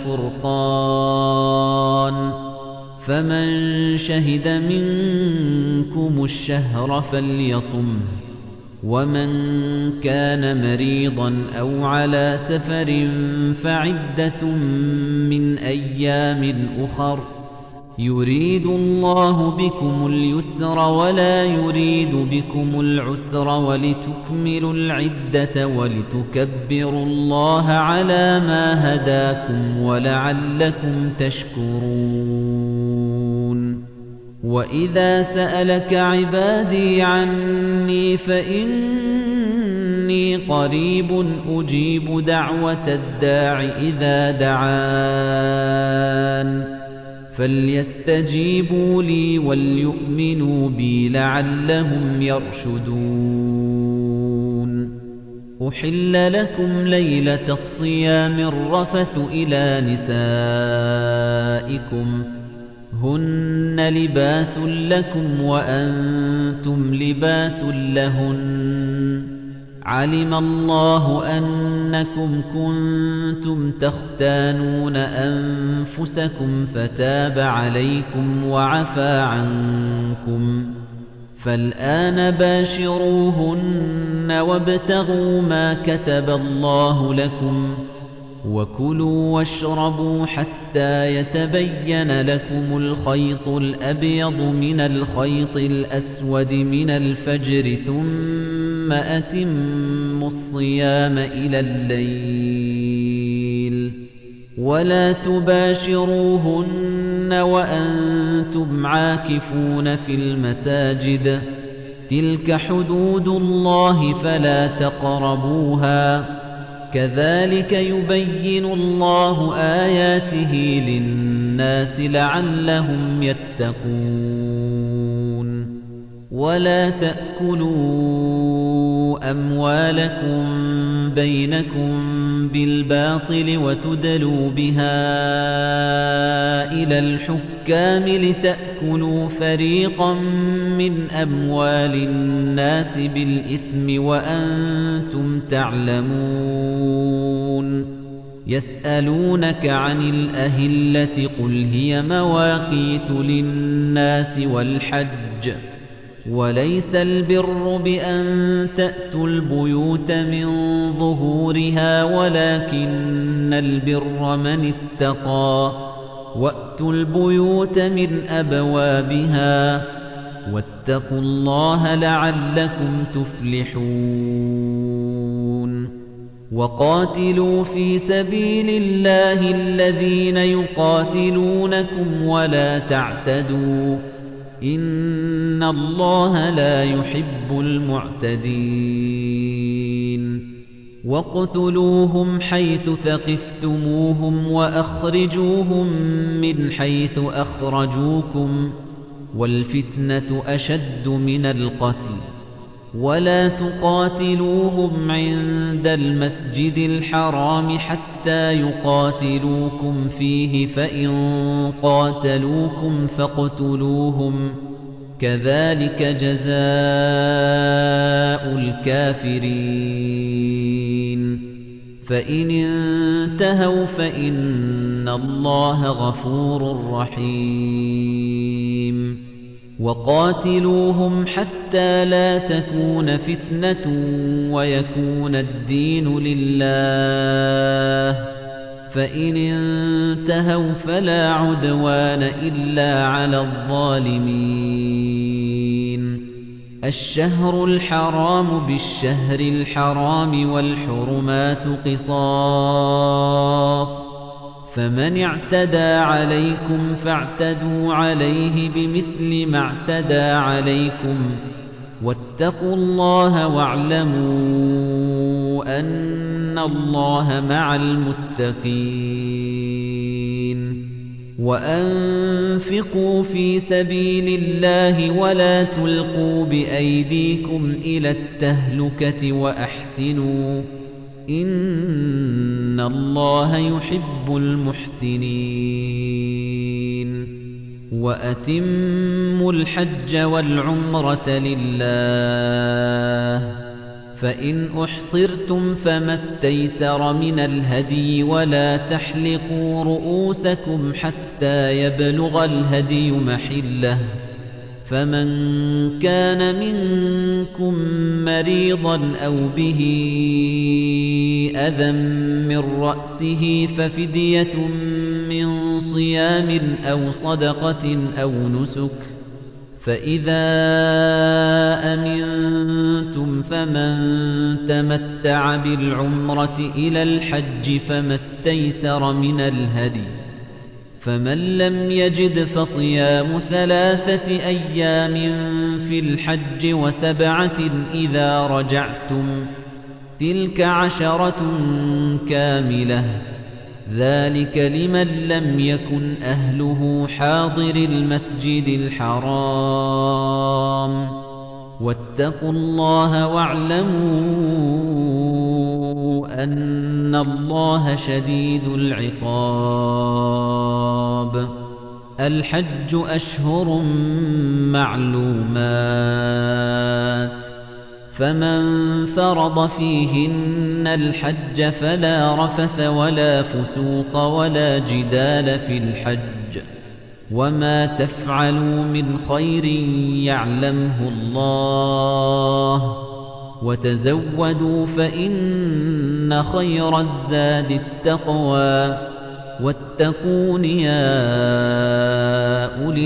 والفرقان فمن شهد منكم الشهر فليصمه ومن كان مريضا أو على سفر فعدة من أيام أخر يريد الله بكم اليسر ولا يريد بكم العسر ولتكملوا العدة ولتكبروا الله على ما هداكم ولعلكم تشكرون وإذا سألك عبادي عني فإني قريب أجيب دعوة الداع إذا دعان فليستجيبوا لي وليؤمنوا بي لعلهم يرشدون أحل لكم ليلة الصيام الرفث إلى نسائكم هن لباس لكم وأنتم لباس لهن علم الله أنكم كنتم تختانون أنفسكم فتاب عليكم وعفى عنكم فالآن باشروهن وابتغوا ما كتب الله لكم وكلوا واشربوا حتى يتبين لكم الخيط الأبيض من الخيط الأسود من الفجر ثم أتموا الصيام إلى الليل ولا تباشروهن وأنتم عاكفون في المساجد تلك حدود الله فلا تقربوها كذلك يبين الله آياته للناس لعلهم يتقون ولا تأكلوا أموالكم بينكم بالباطل وتدلوا بها إلى الحكام لتأكلوا فريقا من أموال الناس بالإثم وأنتم تعلمون يسألونك عن الأهلة قل هي مواقيت للناس والحج وليس البر بأن تأتوا البيوت من ظهورها ولكن البر من اتقى وأتوا البيوت من أبوابها واتقوا الله لعلكم تفلحون وقاتلوا في سبيل الله الذين يقاتلونكم ولا تعتدوا إن الله لا يحب المعتدين وَاقْتُلُوهُمْ حَيْثُ ثَقِفْتُمُوهُمْ وَأَخْرِجُوهُمْ مِنْ حَيْثُ أَخْرَجُوكُمْ وَالْفِتْنَةُ أَشَدُّ مِنَ الْقَتْلِ وَلَا تُقَاتِلُوهُمْ عِندَ الْمَسْجِدِ الْحَرَامِ حَتَّى يُقَاتِلُوكُمْ فِيهِ فَإِن قَاتَلُوكُمْ فَاقْتُلُوهُمْ كَذَلِكَ جَزَاءُ الْكَافِرِينَ فَإِنِ انتهوا فَإِنَّ اللَّهَ غَفُورٌ رَّحِيمٌ وَقَاتِلُوهُمْ حَتَّى لَا تَكُونَ فِتْنَةٌ وَيَكُونَ الدِّينُ لِلَّهِ فَإِنِ انتهوا فَلَا عُدْوَانَ إِلَّا عَلَى الظَّالِمِينَ الشَّهْرُ الْحَرَامُ بِالشَّهْرِ الْحَرَامِ وَالْحُرُمَاتُ قِصَاصٌ فَمَنِ اعْتَدَى عَلَيْكُمْ فَاعْتَدُوا عَلَيْهِ بِمِثْلِ مَا اعْتَدَى عَلَيْكُمْ وَاتَّقُوا اللَّهَ وَاعْلَمُوا أَنَّ اللَّهَ مَعَ الْمُتَّقِينَ وَأَنفِقُوا فِي سَبِيلِ اللَّهِ وَلَا تُلْقُوا بِأَيْدِيكُمْ إِلَى التَّهْلُكَةِ وَأَحْسِنُوا إِنَّ اللَّهَ يُحِبُّ الْمُحْسِنِينَ وَأَتِمُّوا الْحَجَّ وَالْعُمْرَةَ لِلَّهِ فَإِنْ أُحْصِرْتُمْ فَمَا اسْتَيْسَرَ مِنَ الْهَدْيِ وَلَا تَحْلِقُوا رُؤُوسَكُمْ حَتَّى يَبْلُغَ الْهَدْيُ مَحِلَّهُ فَمَنْ كَانَ مِنكُم مَّرِيضًا أَوْ بِهِ أَذًى مِّن رَّأْسِهِ فَفِدْيَةٌ مِّن صِيَامٍ أَوْ صَدَقَةٍ أَوْ نُسُكٍ فَإِذَا أَمِنتُمْ فَمَن تَمَتَّعَ بِالْعُمْرَةِ إِلَى الْحَجِّ فَمَا اسْتَيْسَرَ مِنَ الْهَدْيِ فَمَن لَّمْ يَجِدْ فَصِيَامُ ثَلَاثَةِ أَيَّامٍ فِي الْحَجِّ وَسَبْعَةٍ إِذَا رَجَعْتُمْ تِلْكَ عَشَرَةٌ كَامِلَةٌ ذَلِكَ لِمَن لَّمْ يَكُنْ أَهْلُهُ حَاضِرِي الْمَسْجِدِ الْحَرَامِ وَاتَّقُوا اللَّهَ وَاعْلَمُوا أَنَّ اللَّهَ شَدِيدُ الْعِقَابِ الْحَجُّ أَشْهُرٌ مَّعْلُومَاتٌ فَمَن فَرَضَ فِيهِنَّ الْحَجَّ فَلَا رَفَثَ وَلَا فُسُوقَ وَلَا جِدَالَ فِي الْحَجِّ وَمَا تَفْعَلُوا مِنْ خَيْرٍ يَعْلَمْهُ اللَّهُ وَتَزَوَّدُوا فَإِنَّ خَيْرَ الزَّادِ التَّقْوَى وَاتَّقُونِ يَا أُولِي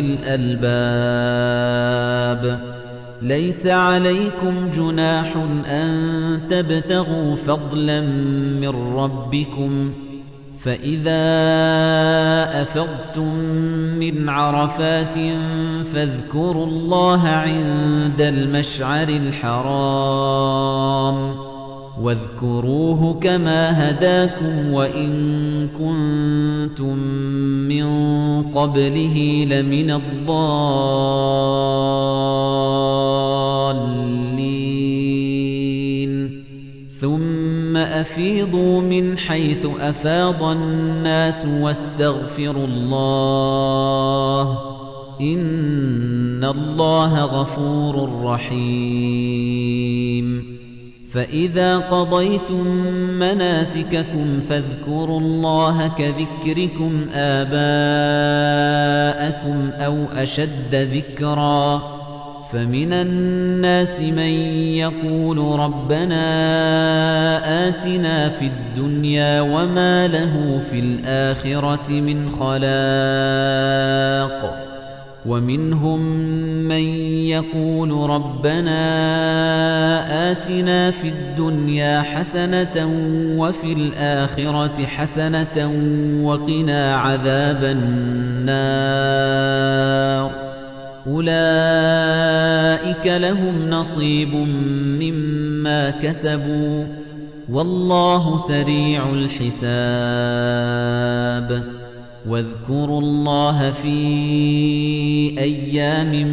الْأَلْبَابِ لَيْسَ عَلَيْكُمْ جُنَاحٌ أَن تَبْتَغُوا فَضْلًا مِّن رَّبِّكُمْ فإذا أفضتم من عرفات فاذكروا الله عند المشعر الحرام واذكروه كما هداكم وإن كنتم من قبله لمن الضالين ثم أفيضوا من حيث أفاض الناس واستغفروا الله إن الله غفور رحيم فإذا قضيتم مناسككم فاذكروا الله كذكركم آباءكم أو أشد ذكرًا فمن الناس من يقول ربنا آتنا في الدنيا وما له في الآخرة من خلاق ومنهم من يقول ربنا آتنا في الدنيا حسنة وفي الآخرة حسنة وقنا عذاب النار أولئك لهم نصيب مما كسبوا والله سريع الحساب واذكروا الله في أيام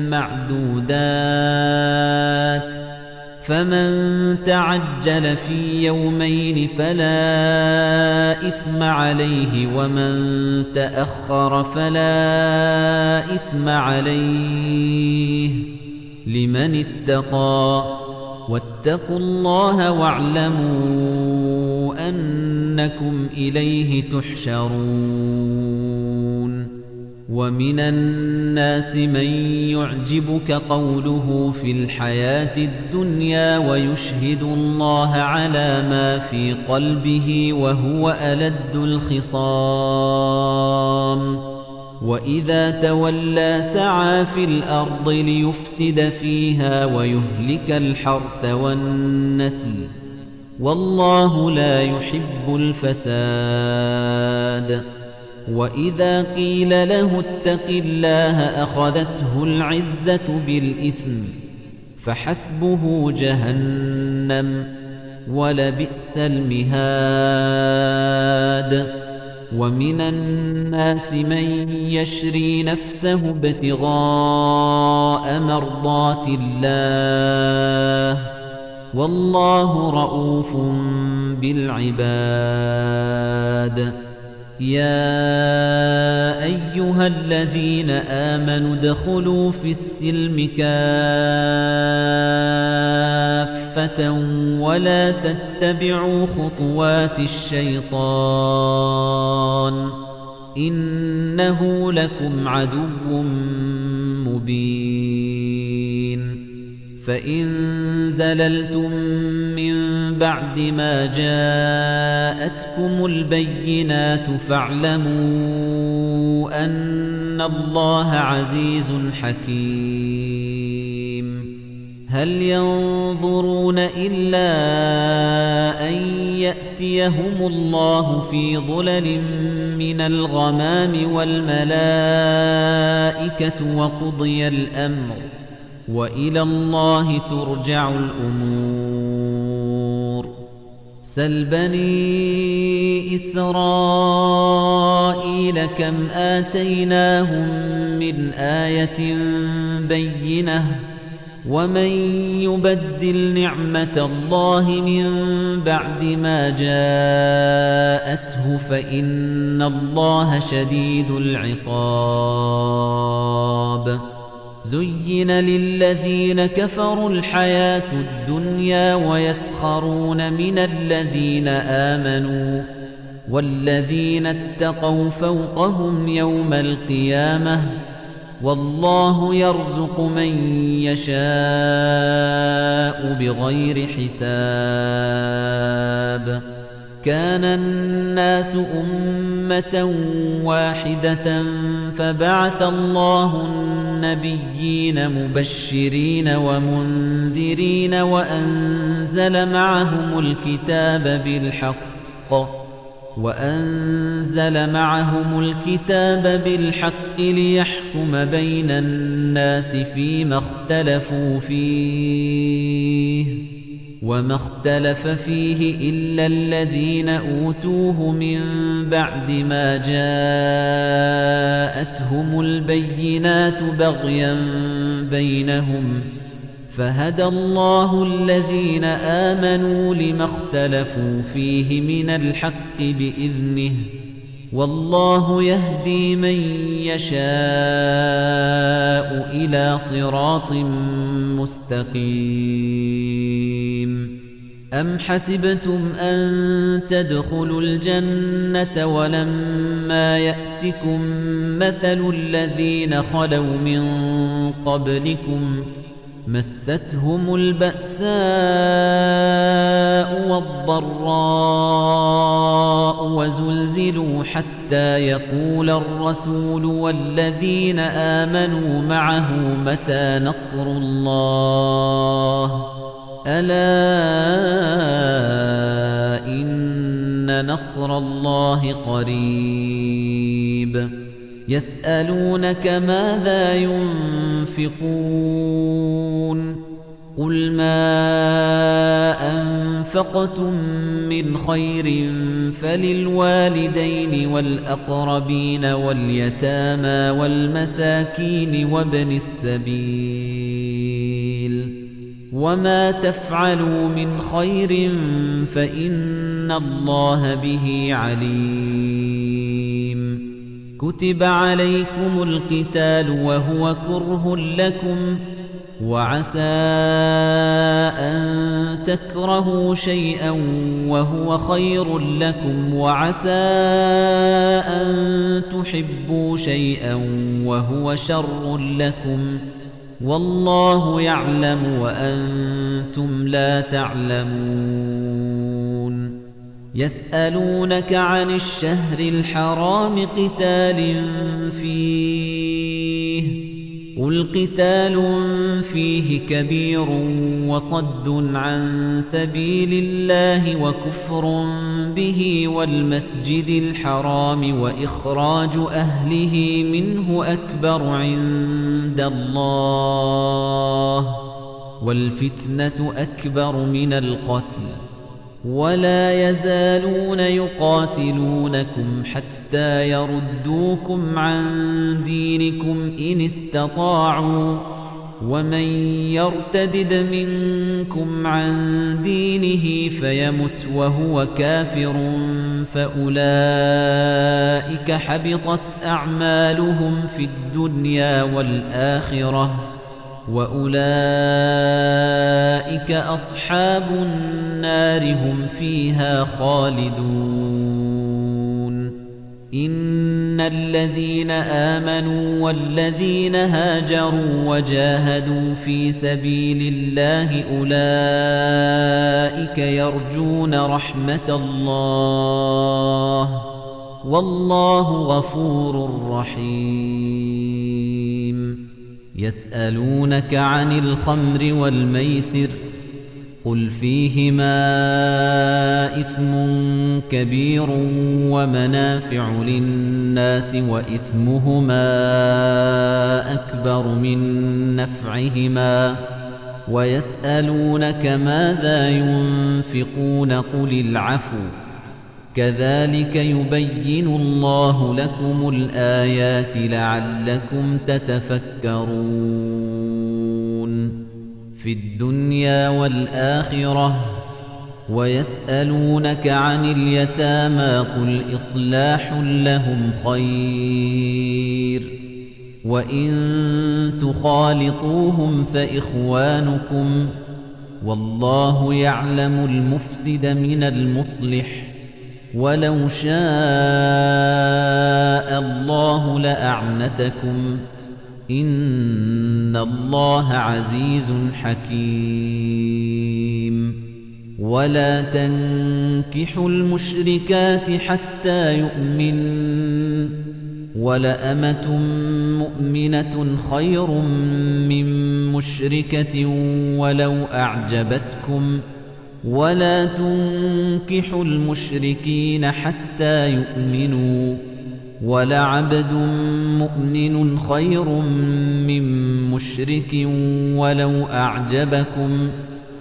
معدودات فمن تعجل في يومين فلا إثم عليه ومن تأخر فلا إثم عليه لمن اتقى واتقوا الله واعلموا أنكم إليه تحشرون ومن الناس من يعجبك قوله في الحياة الدنيا ويشهد الله على ما في قلبه وهو ألد الخصام وإذا تولى سعى في الأرض ليفسد فيها ويهلك الحرث والنسل والله لا يحب الفساد وإذا قيل له اتق الله أخذته العزة بالإثم فحسبه جهنم ولبئس المهاد ومن الناس من يشري نفسه ابتغاء مرضات الله والله رؤوف بالعباد يا أيها الذين آمنوا ادخلوا في السلم كافة ولا تتبعوا خطوات الشيطان إنه لكم عدو مبين فإن زللتم من بعد ما جاءتكم البينات فاعلموا أن الله عزيز حكيم هل ينظرون إلا أن يأتيهم الله في ظلل من الغمام والملائكة وقضي الأمر وإلى الله ترجع الأمور سل بني إسرائيل كم آتيناهم من آية بينة ومن يبدل نعمة الله من بعد ما جاءته فإن الله شديد العقاب زين للذين كفروا الحياة الدنيا ويسخرون من الذين آمنوا والذين اتقوا فوقهم يوم القيامة والله يرزق من يشاء بغير حساب كان الناس أمة واحدة فبعث الله النبيين مبشرين ومنذرين وأنزل معهم الكتاب بالحق وأنزل معهم الكتاب بالحق ليحكم بين الناس فيما اختلفوا فيه وما اختلف فيه إلا الذين أوتوه من بعد ما جاءتهم البينات بغيا بينهم فهدى الله الذين آمنوا لما اختلفوا فيه من الحق بإذنه والله يهدي من يشاء إلى صراط مستقيم أم حسبتم أن تدخلوا الجنة ولما يأتكم مثل الذين خلوا من قبلكم مستهم البأساء والضراء وزلزلوا حتى يقول الرسول والذين آمنوا معه متى نصر الله ألا إن نصر الله قريب يسألونك ماذا ينفقون قل ما أنفقتم من خير فللوالدين والأقربين واليتامى والمساكين وابن السبيل وما تفعلوا من خير فإن الله به عليم كتب عليكم القتال وهو كره لكم وعسى أن تكرهوا شيئا وهو خير لكم وعسى أن تحبوا شيئا وهو شر لكم والله يعلم وأنتم لا تعلمون يسألونك عن الشهر الحرام قتال فيه قل قتال فيه كبير وصد عن سبيل الله وكفر به والمسجد الحرام وإخراج أهله منه أكبر عند الله والفتنة أكبر من القتل ولا يزالون يقاتلونكم حتى يردوكم عن دينكم إن استطاعوا ومن يرتدد منكم عن دينه فيمت وهو كافر فأولئك حبطت أعمالهم في الدنيا والآخرة وأولئك أصحاب النار هم فيها خالدون إن الذين آمنوا والذين هاجروا وجاهدوا في سبيل الله أولئك يرجون رحمة الله والله غفور رحيم يسألونك عن الخمر والميسر قل فيهما إثم كبير ومنافع للناس وإثمهما أكبر من نفعهما ويسألونك ماذا ينفقون قل العفو كذلك يبين الله لكم الآيات لعلكم تتفكرون في الدنيا والآخرة ويسألونك عن اليتامى قل إصلاح لهم خير وإن تخالطوهم فإخوانكم والله يعلم المفسد من المصلح ولو شاء الله لأعنتكم إن الله عزيز حكيم ولا تنكحوا المشركات حتى يؤمن ولأمة مؤمنة خير من مشركة ولو أعجبتكم ولا تنكحوا المشركين حتى يؤمنوا ولعبد مؤمن خير من مشرك ولو أعجبكم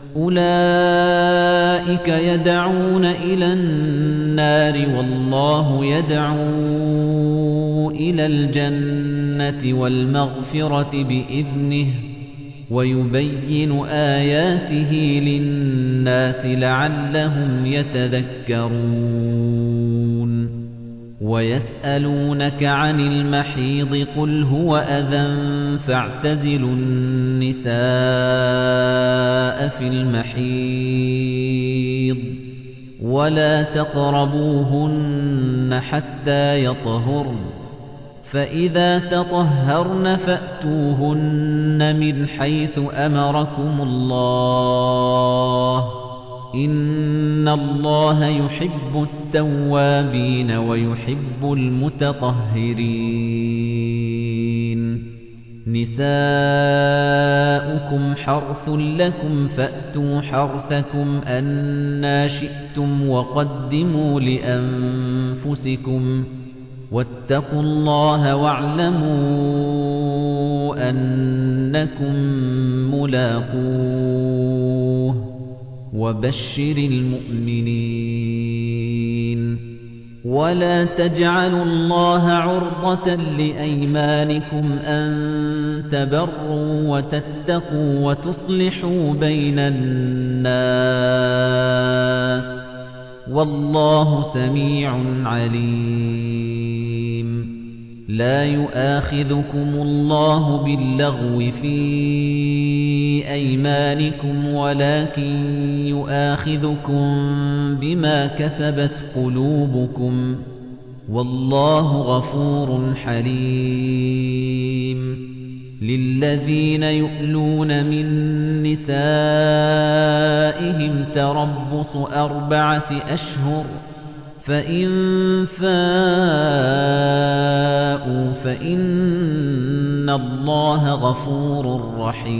أولئك يدعون إلى النار والله يدعو إلى الجنة والمغفرة بإذنه ويبين آياته للناس لعلهم يتذكرون ويسألونك عن المحيض قل هو أذى فاعتزلوا النساء في المحيض ولا تقربوهن حتى يطهرن فإذا تطهرن فأتوهن من حيث أمركم الله إن الله يحب التوابين ويحب المتطهرين نساؤكم حرث لكم فأتوا حرثكم أنى شئتم وقدموا لأنفسكم واتقوا الله واعلموا أنكم ملاقوه وبشر المؤمنين ولا تجعلوا الله عرضة لأيمانكم أن تبروا وتتقوا وتصلحوا بين الناس والله سميع عليم لا يؤاخذكم الله باللغو في أيمانكم ولكن يؤاخذكم بما كسبت قلوبكم والله غفور حليم للذين يؤلون من نسائهم تربص أربعة أشهر فإن فاءوا فإن الله غفور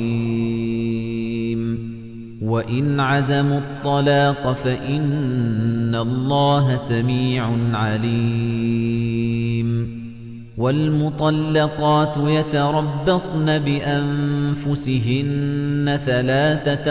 رحيم وإن عزموا الطلاق فإن الله سميع عليم والمطلقات يتربصن بأنفسهن ثلاثة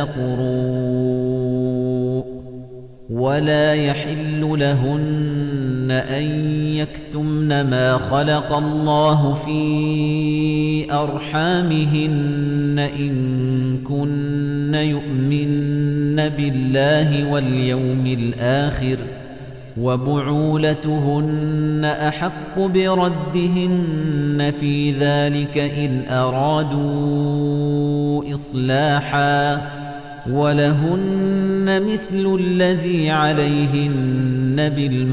قروء ولا يحل لهن أن يكتمن ما خلق الله في أرحامهن إن كن يؤمن بالله واليوم الآخر وبعولتهن أحق بردهن في ذلك إن أرادوا إصلاحا ولهن مثل الذي عليهن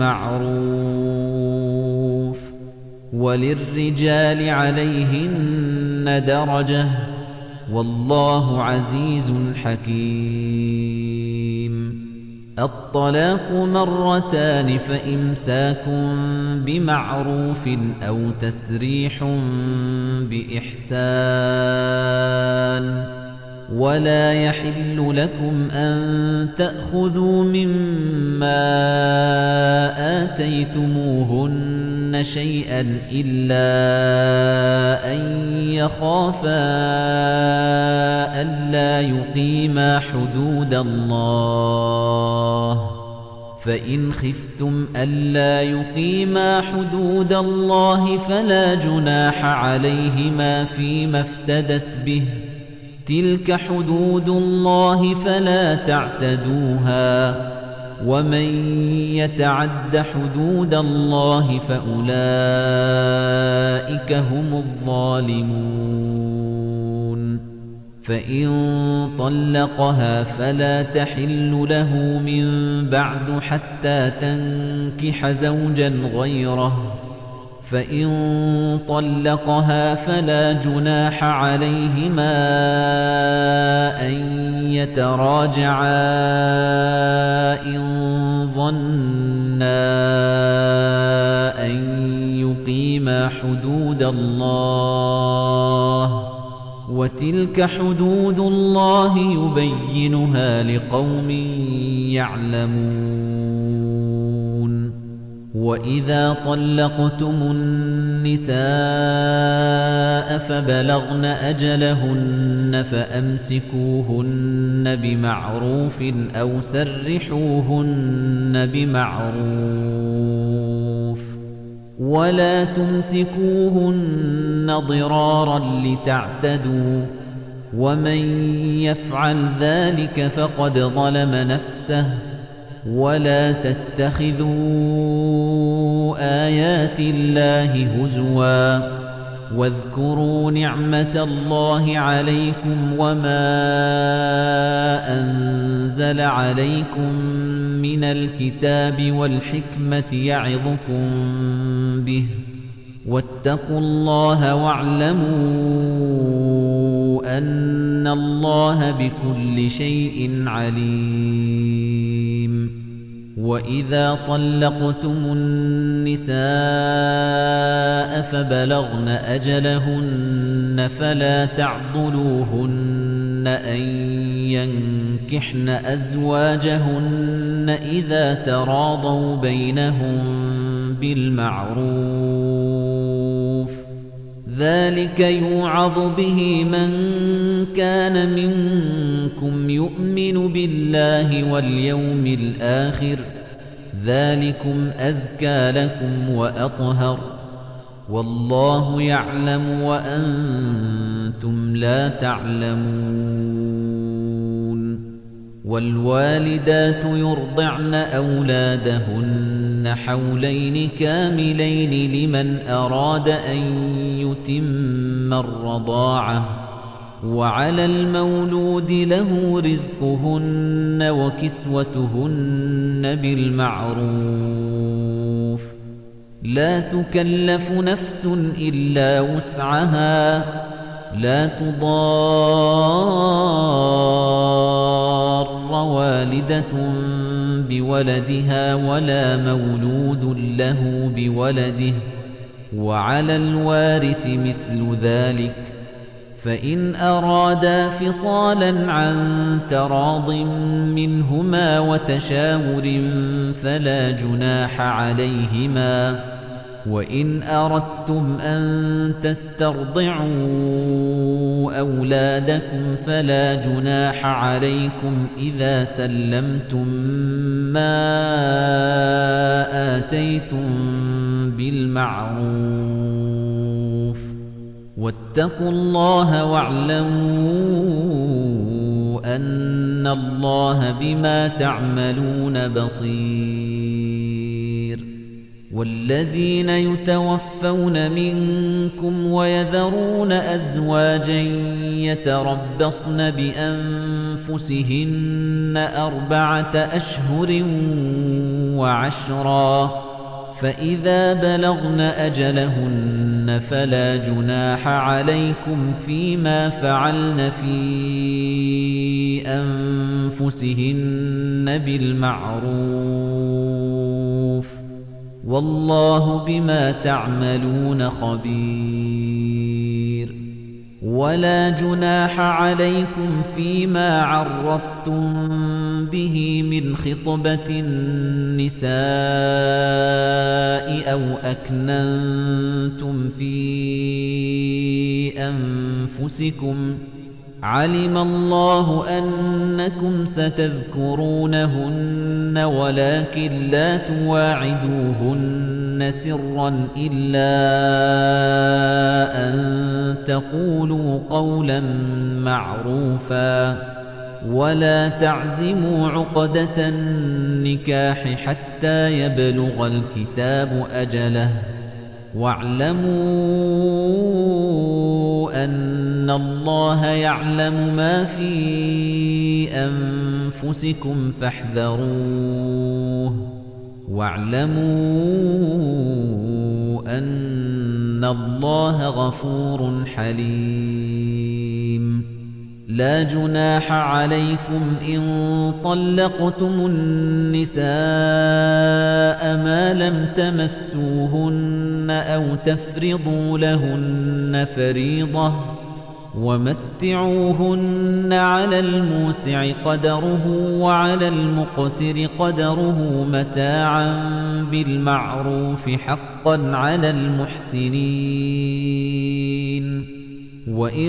بالمعروف وللرجال عليهن درجة والله عزيز حكيم الطلاق مرتان فإمساك بمعروف أو تسريح بإحسان ولا يحل لكم أن تأخذوا مما آتيتموهن شيئا إلا أن يخافا ألا يقيما حدود الله فإن خفتم ألا يقيما حدود الله فلا جناح عليهما فيما افتدت به تلك حدود الله فلا تعتدوها ومن يتعد حدود الله فأولئك هم الظالمون فإن طلقها فلا تحل له من بعد حتى تنكح زوجا غيره فإن طلقها فلا جناح عليهما أن يتراجعا إن ظنا أن يقيما حدود الله وتلك حدود الله يبينها لقوم يعلمون وإذا طلقتم النساء فبلغن أجلهن فأمسكوهن بمعروف أو سرحوهن بمعروف ولا تمسكوهن ضرارا لتعتدوا ومن يفعل ذلك فقد ظلم نفسه ولا تتخذوا آيات الله هزوا واذكروا نعمة الله عليكم وما أنزل عليكم من الكتاب والحكمة يعظكم به واتقوا الله واعلموا أن الله بكل شيء عليم وإذا طلقتم النساء فبلغن أجلهن فلا تعضلوهن أن ينكحن أزواجهن إذا تراضوا بينهم بالمعروف ذلك يوعظ به من كان منكم يؤمن بالله واليوم الآخر ذلكم أزكى لكم وأطهر والله يعلم وأنتم لا تعلمون والوالدات يرضعن أولادهن حولين كاملين لمن أراد أن يتم الرضاعة وعلى المولود له رزقهن وكسوتهن بالمعروف لا تكلف نفس إلا وسعها لا تضار والدة بولدها ولا مولود له بولده وعلى الوارث مثل ذلك فإن أرادا فصالا عن تراض منهما وتشاور فلا جناح عليهما وإن أردتم أن تسترضعوا أولادكم فلا جناح عليكم إذا سلمتم ما آتيتم بالمعروف واتقوا الله واعلموا أن الله بما تعملون بصير والذين يتوفون منكم ويذرون أزواجا يتربصن بأنفسهن أربعة أشهر وعشرا فإذا بلغن أجلهن فلا جناح عليكم فيما فعلن في أنفسهن بالمعروف والله بما تعملون خبير ولا جناح عليكم فيما عرضتم به من خطبة النساء أو أكننتم في أنفسكم علم الله أنكم ستذكرونهن ولكن لا تواعدوهن سرا إلا أن تقولوا قولا معروفا ولا تعزموا عقدة النكاح حتى يبلغ الكتاب أجله واعلموا أن الله يعلم ما في أنفسكم فاحذروه واعلموا أن الله غفور حليم لا جناح عليكم إن طلقتم النساء ما لم تمسوهن أو تفرضوا لهن فريضة وَمَتِّعُوهُنَّ عَلَى الْمُوسِعِ قَدَرُهُ وَعَلَى الْمُقْتِرِ قَدَرُهُ مَتَاعًا بِالْمَعْرُوفِ حَقًّا عَلَى الْمُحْسِنِينَ وَإِن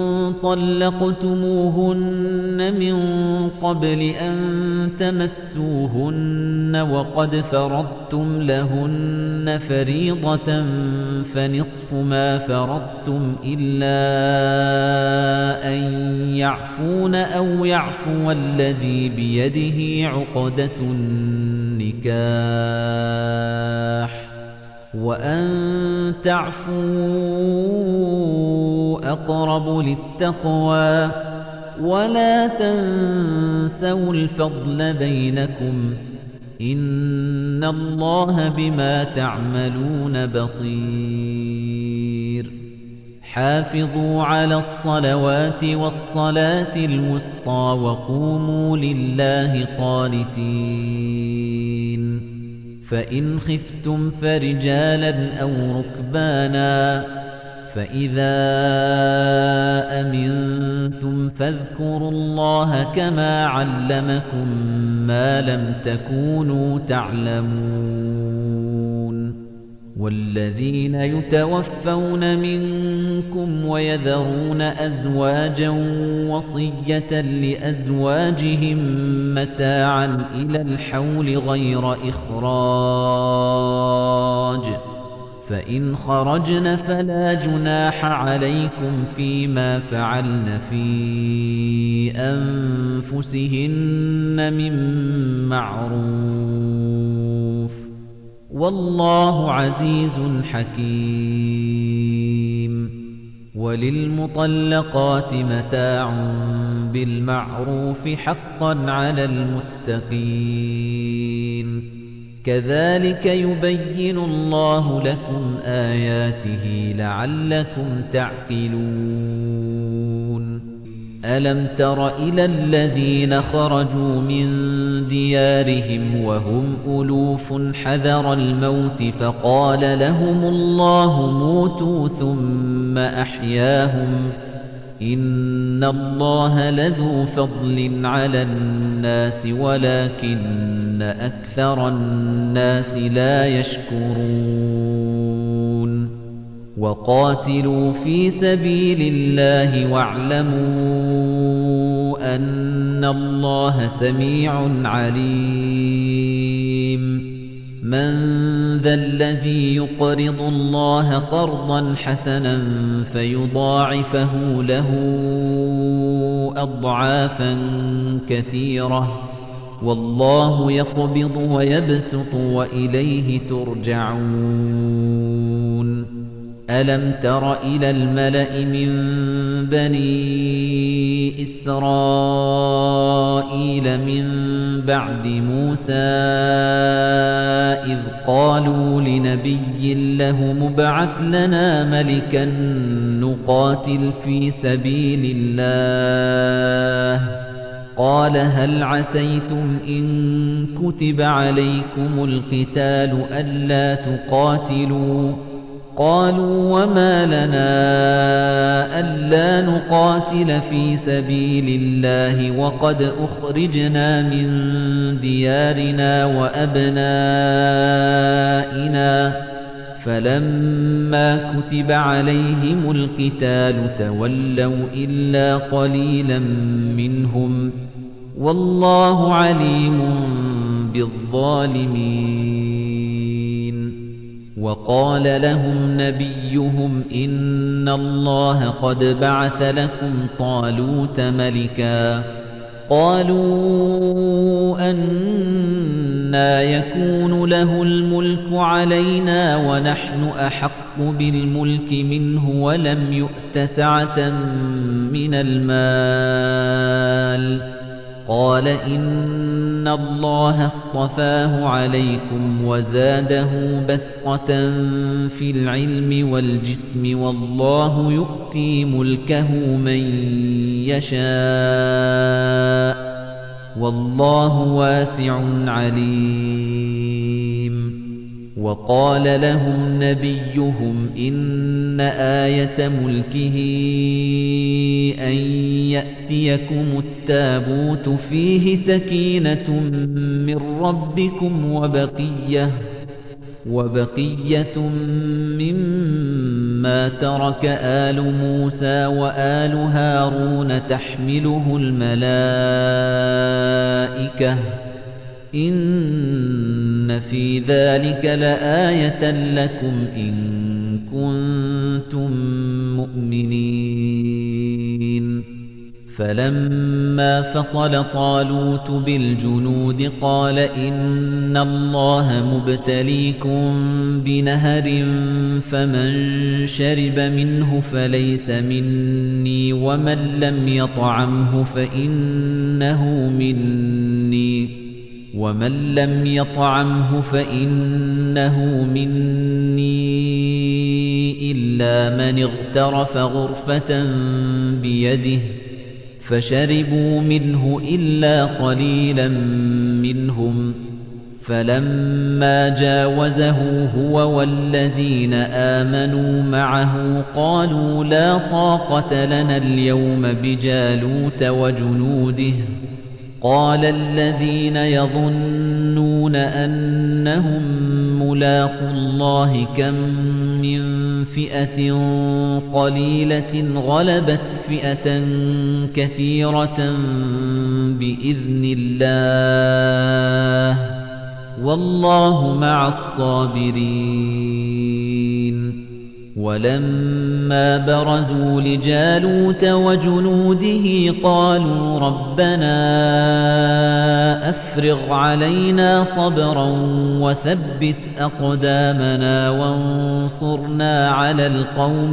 طَلَّقْتُمُوهُنَّ مِن قَبْلِ أَن تَمَسُّوهُنَّ وَقَدْ فَرَضْتُمْ لَهُنَّ فَرِيضَةً فَنِصْفُ مَا فَرَضْتُمْ إِلَّا أَن يَعْفُونَ أَوْ يَعْفُوَ الَّذِي بِيَدِهِ عُقْدَةُ النِّكَاحِ وَأَن تَعْفُوا أَقْرَبُ لِلتَّقْوَى وَلَا تَنسَوْا الْفَضْلَ بَيْنَكُمْ إِنَّ اللَّهَ بِمَا تَعْمَلُونَ بَصِيرٌ حافظوا على الصلوات والصلاة الوسطى وقوموا لله قانتين فإن خفتم فرجالا أو ركبانا فإذا أمنتم فاذكروا الله كما علمكم ما لم تكونوا تعلمون والذين يتوفون منكم ويذرون أزواجا وصية لأزواجهم متاعا إلى الحول غير إخراج فإن خرجن فلا جناح عليكم فيما فعلن في أنفسهن من معروف والله عزيز حكيم وللمطلقات متاع بالمعروف حقا على المتقين كذلك يبين الله لكم آياته لعلكم تعقلون ألم تر إلى الذين خرجوا من ديارهم وهم ألوف حذر الموت فقال لهم الله موتوا ثم أحياهم إن الله لذو فضل على الناس ولكن أكثر الناس لا يشكرون وقاتلوا في سبيل الله واعلموا أن الله سميع عليم من ذا الذي يقرض الله قرضا حسنا فيضاعفه له أضعافا كثيرة والله يقبض ويبسط وإليه ترجعون ألم تر إلى الملأ من بني إسرائيل من بعد موسى إذ قالوا لنبي له مبعث لنا ملكا نقاتل في سبيل الله قال هل عسيتم إن كتب عليكم القتال ألا تقاتلوا قالوا وما لنا ألا نقاتل في سبيل الله وقد أخرجنا من ديارنا وأبنائنا فلما كتب عليهم القتال تولوا إلا قليلا منهم والله عليم بالظالمين وقال لهم نبيهم إن الله قد بعث لكم طالوت ملكا قالوا أنى يكون له الملك علينا ونحن أحق بالملك منه ولم يؤت سعة من المال قال إن الله اصطفاه عليكم وزاده بسطة في العلم والجسم والله يؤتي ملكه من يشاء والله واسع عليم وقال لهم نبيهم إن آية ملكه أن يأتيكم التابوت فيه سكينة من ربكم وبقية وبقية مما ترك آل موسى وآل هارون تحمله الملائكة إن في ذلك لآية لكم إن كنتم مؤمنين فلما فصل طالوت بالجنود قال إن الله مبتليكم بنهر فمن شرب منه فليس مني ومن لم يطعمه فإنه مني ومن لم يطعمه فإنه مني إلا من اغترف غرفة بيده فشربوا منه إلا قليلا منهم فلما جاوزه هو والذين آمنوا معه قالوا لا طاقة لنا اليوم بجالوت وجنوده قال الذين يظنون أنهم ملاقو الله كم من فئة قليلة غلبت فئة كثيرة بإذن الله والله مع الصابرين ولما برزوا لجالوت وجنوده قالوا ربنا أفرغ علينا صبرا وثبت أقدامنا وانصرنا على القوم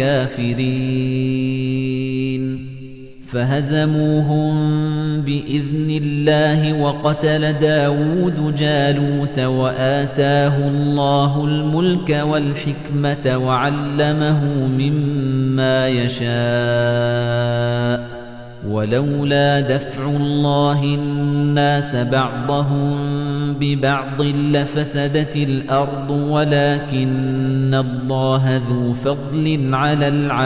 الكافرين فهزموهم بإذن الله وقتل داود جالوت وآتاه الله الملك والحكمة وعلمه مما يشاء ولولا دفع الله الناس بعضهم ببعض لفسدت الأرض ولكن الله ذو فضل على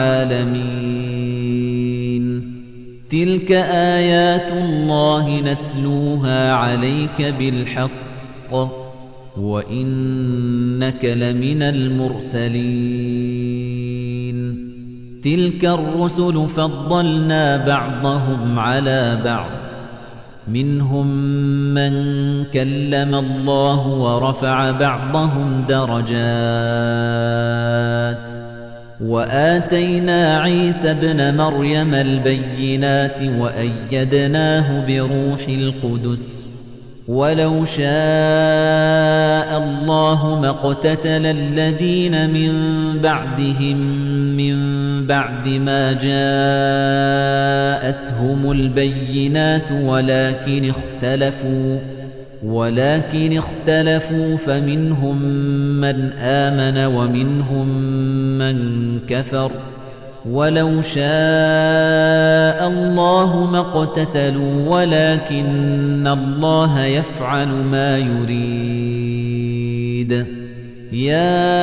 العالمين تلك آيات الله نتلوها عليك بالحق وإنك لمن المرسلين تلك الرسل فضلنا بعضهم على بعض منهم من كلم الله ورفع بعضهم درجات وآتينا عيسى ابن مريم البينات وأيدناه بروح القدس ولو شاء الله ما اقتتل الذين من بعدهم من بعد ما جاءتهم البينات ولكن اختلفوا ولكن اختلفوا فمنهم من آمن ومنهم من كفر ولو شاء الله ما اقتتلوا ولكن الله يفعل ما يريد يا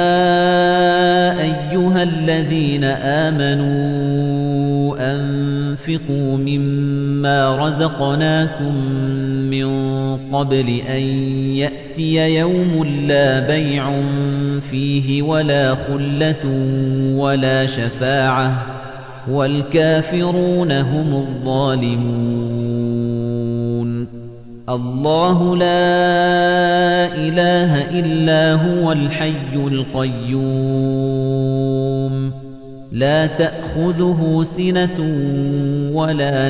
أيها الذين آمنوا أنفقوا مما رزقناكم من قبل أن يأتي يوم لا بيع فيه ولا خلة ولا شفاعة والكافرون هم الظالمون الله لا إله إلا هو الحي القيوم لا تأخذه سنة ولا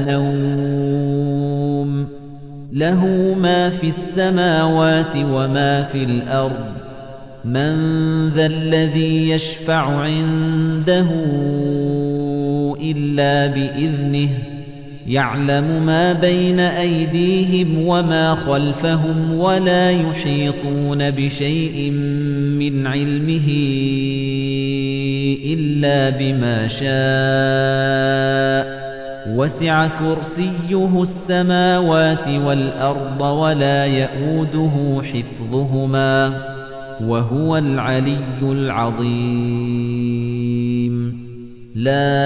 نوم له ما في السماوات وما في الأرض من ذا الذي يشفع عنده إلا بإذنه يعلم ما بين أيديهم وما خلفهم ولا يحيطون بشيء من علمه إلا بما شاء وسع كرسيه السماوات والأرض ولا يئوده حفظهما وهو العلي العظيم لا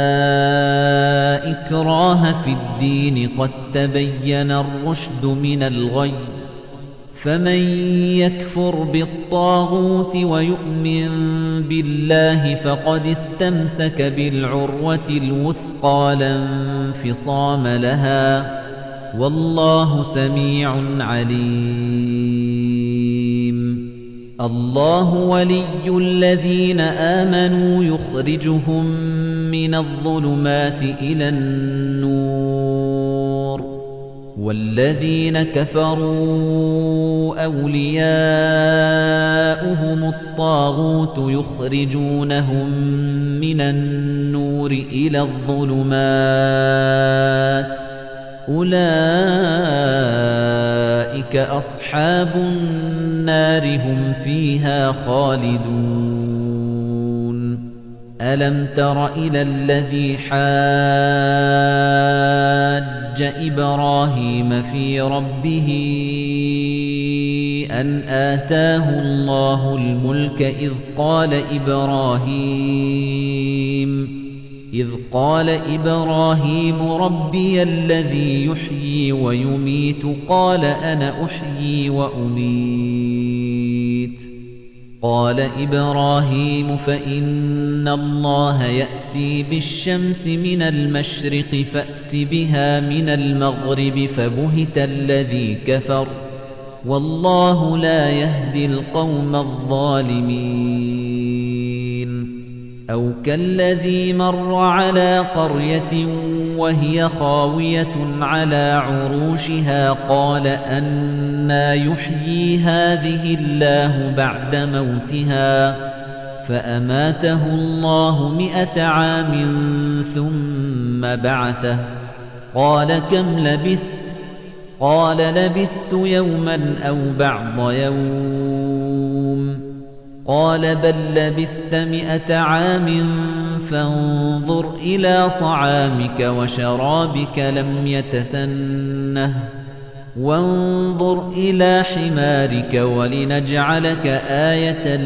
إكراه في الدين قد تبين الرشد من الغي فمن يكفر بالطاغوت ويؤمن بالله فقد استمسك بالعروة الوثقى لا انفصام لها والله سميع عليم الله ولي الذين آمنوا يخرجهم من الظلمات إلى النور والذين كفروا أولياؤهم الطاغوت يخرجونهم من النور إلى الظلمات أولئك أصحاب النار هم فيها خالدون ألم تر إلى الذي حاج إبراهيم في ربه أن آتاه الله الملك إذ قال إبراهيم إذ قال إبراهيم ربي الذي يحيي ويميت قال أنا أحيي وأميت قال إبراهيم فإن الله يأتي بالشمس من المشرق فأت بها من المغرب فبهت الذي كفر والله لا يهدي القوم الظالمين أو كالذي مر على قرية وهي خاوية على عروشها قال أنى يحيي هذه الله بعد موتها فأماته الله مئة عام ثم بعثه قال كم لبثت قال لبثت يوما أو بعض يوم قال بل لبثت مئة عام فانظر إلى طعامك وشرابك لم يتسنه وانظر إلى حمارك ولنجعلك آية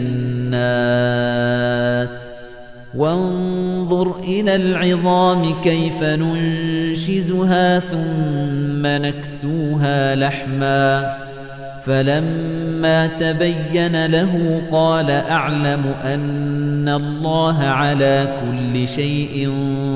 للناس وانظر إلى العظام كيف ننشزها ثم نكسوها لحما فلما تبين له قال أعلم أن الله على كل شيء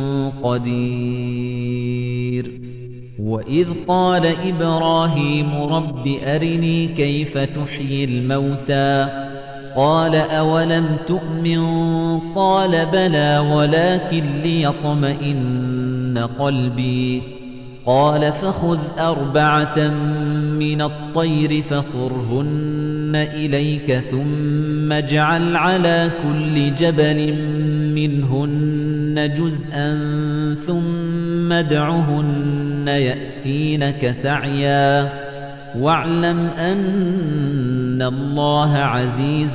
قدير وإذ قال إبراهيم رب أرني كيف تحيي الموتى قال أولم تؤمن قال بلى ولكن ليطمئن قلبي قال فخذ أربعة من الطير فصرهن إليك ثم اجعل على كل جبل منهن جزءا ثم ادعهن يأتينك سعيا واعلم أن الله عزيز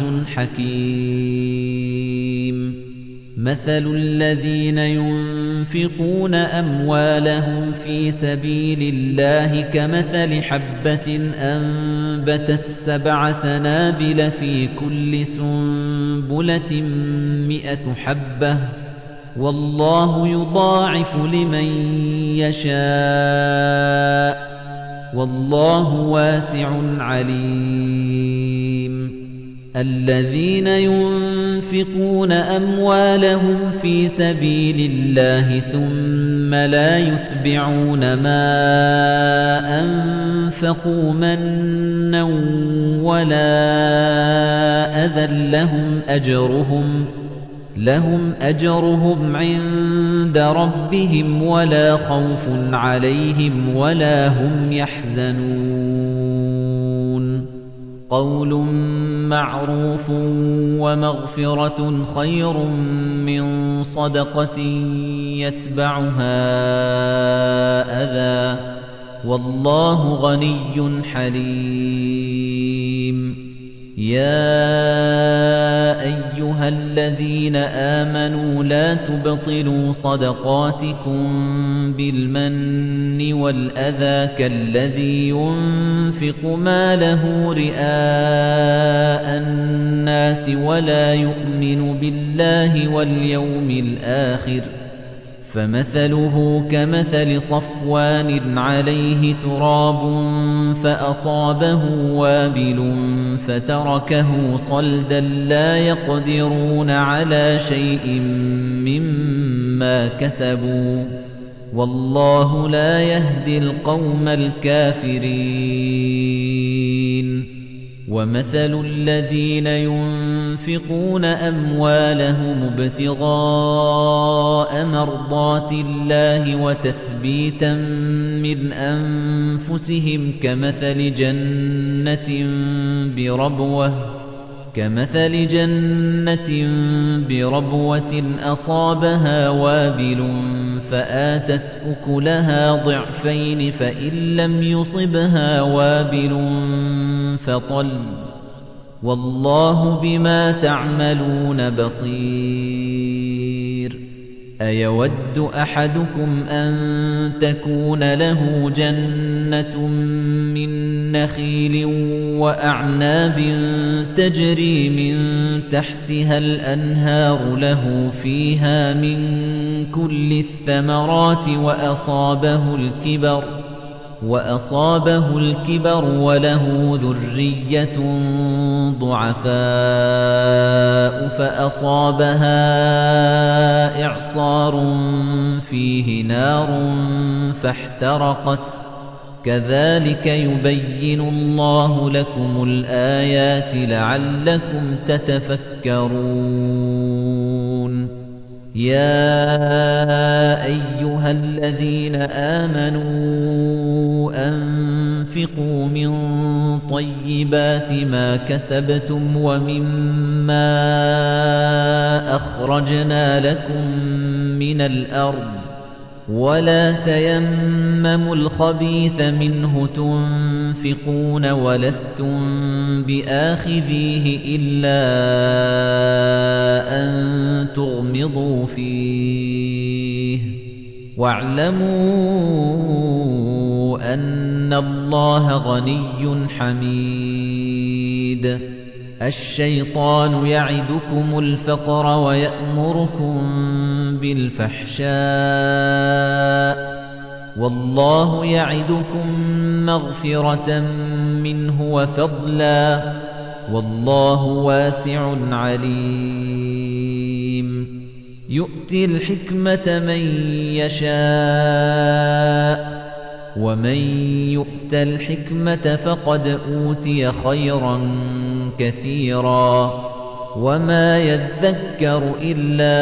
حكيم مثل الذين ينفقون أموالهم في سبيل الله كمثل حبة أنبتت سبع سنابل في كل سنبلة مئة حبة والله يضاعف لمن يشاء والله واسع عليم الذين ينفقون أموالهم في سبيل الله ثم لا يتبعون ما أنفقوا منا ولا أذى لهم أجرهم لهم أجرهم عند ربهم ولا خوف عليهم ولا هم يحزنون قول معروف ومغفرة خير من صدقة يتبعها أذى والله غني حليم يَا أَيُّهَا الَّذِينَ آمَنُوا لَا تُبْطِلُوا صَدَقَاتِكُم بِالْمَنِّ وَالْأَذَى كَالَّذِي يُنفِقُ مَالَهُ رِئَاءَ النَّاسِ وَلَا يُؤْمِنُ بِاللَّهِ وَالْيَوْمِ الْآخِرِ فَمَثَلُهُ كَمَثَلِ صَفْوَانٍ عَلَيْهِ تُرَابٌ فَأَصَابَهُ وَابِلٌ فَتَرَكَهُ صَلْدًا لَّا يَقْدِرُونَ عَلَىٰ شَيْءٍ مِّمَّا كَسَبُوا وَاللَّهُ لَا يَهْدِي الْقَوْمَ الْكَافِرِينَ وَمَثَلُ الَّذِينَ يُنفِقُونَ أَمْوَالَهُمُ ابْتِغَاءَ مَرْضَاتِ اللَّهِ وَتَثْبِيتًا مِّنْ أَنفُسِهِمْ كَمَثَلِ جَنَّةٍ بِرَبْوَةٍ كَمَثَلِ جَنَّةٍ بِرَبْوَةٍ أَصَابَهَا وَابِلٌ فَآتَتْ أُكُلَهَا ضِعْفَيْنِ فَإِن لَّمْ يُصِبْهَا وَابِلٌ فَطَلٌّ وَاللَّهُ بِمَا تَعْمَلُونَ بَصِيرٌ أَيَوَدُّ أَحَدُكُمْ أَن تَكُونَ لَهُ جَنَّةٌ مِّن نَّخِيلٍ وَأَعْنَابٍ تَجْرِي مِن تَحْتِهَا الْأَنْهَارُ لَهُ فِيهَا مِن كُلِّ الثَّمَرَاتِ وَأَصَابَهُ الْكِبَرُ وَأَصَابَهُ الْكِبَرُ وَلَهُ ذُرِّيَّةٌ ضُعَفَاءُ فَأَصَابَهَا إِعْصَارٌ فِيهِ نَارٌ فَاحْتَرَقَتْ كَذَلِكَ يُبَيِّنُ اللَّهُ لَكُمُ الْآيَاتِ لَعَلَّكُمْ تَتَفَكَّرُونَ يَا أَيُّهَا الَّذِينَ آمَنُوا أَنفِقُوا مِن طَيِّبَاتِ مَا كَسَبْتُمْ وَمِمَّا أَخْرَجْنَا لَكُم مِّنَ الْأَرْضِ وَلَا تَيَمَّمُوا الْخَبِيثَ مِنْهُ تُنفِقُونَ وَلَسْتُم بِآخِذِيهِ إِلَّا أَن تُغْمِضُوا فِيهِ وَاعْلَمُوا أَنَّ اللَّهَ غَنِيٌّ حَمِيدٌ الشَّيْطَانُ يَعِدُكُمُ الْفَقْرَ وَيَأْمُرُكُم بِالْفَحْشَاءِ وَاللَّهُ يَعِدُكُم مَّغْفِرَةً مِّنْهُ وَفَضْلًا وَاللَّهُ وَاسِعٌ عَلِيمٌ يُؤْتِي الْحِكْمَةَ مَن يَشَاءُ وَمَن يُؤْتَ الْحِكْمَةَ فَقَدْ أُوتِيَ خَيْرًا كَثِيرًا وَمَا يَذَّكَّرُ إِلَّا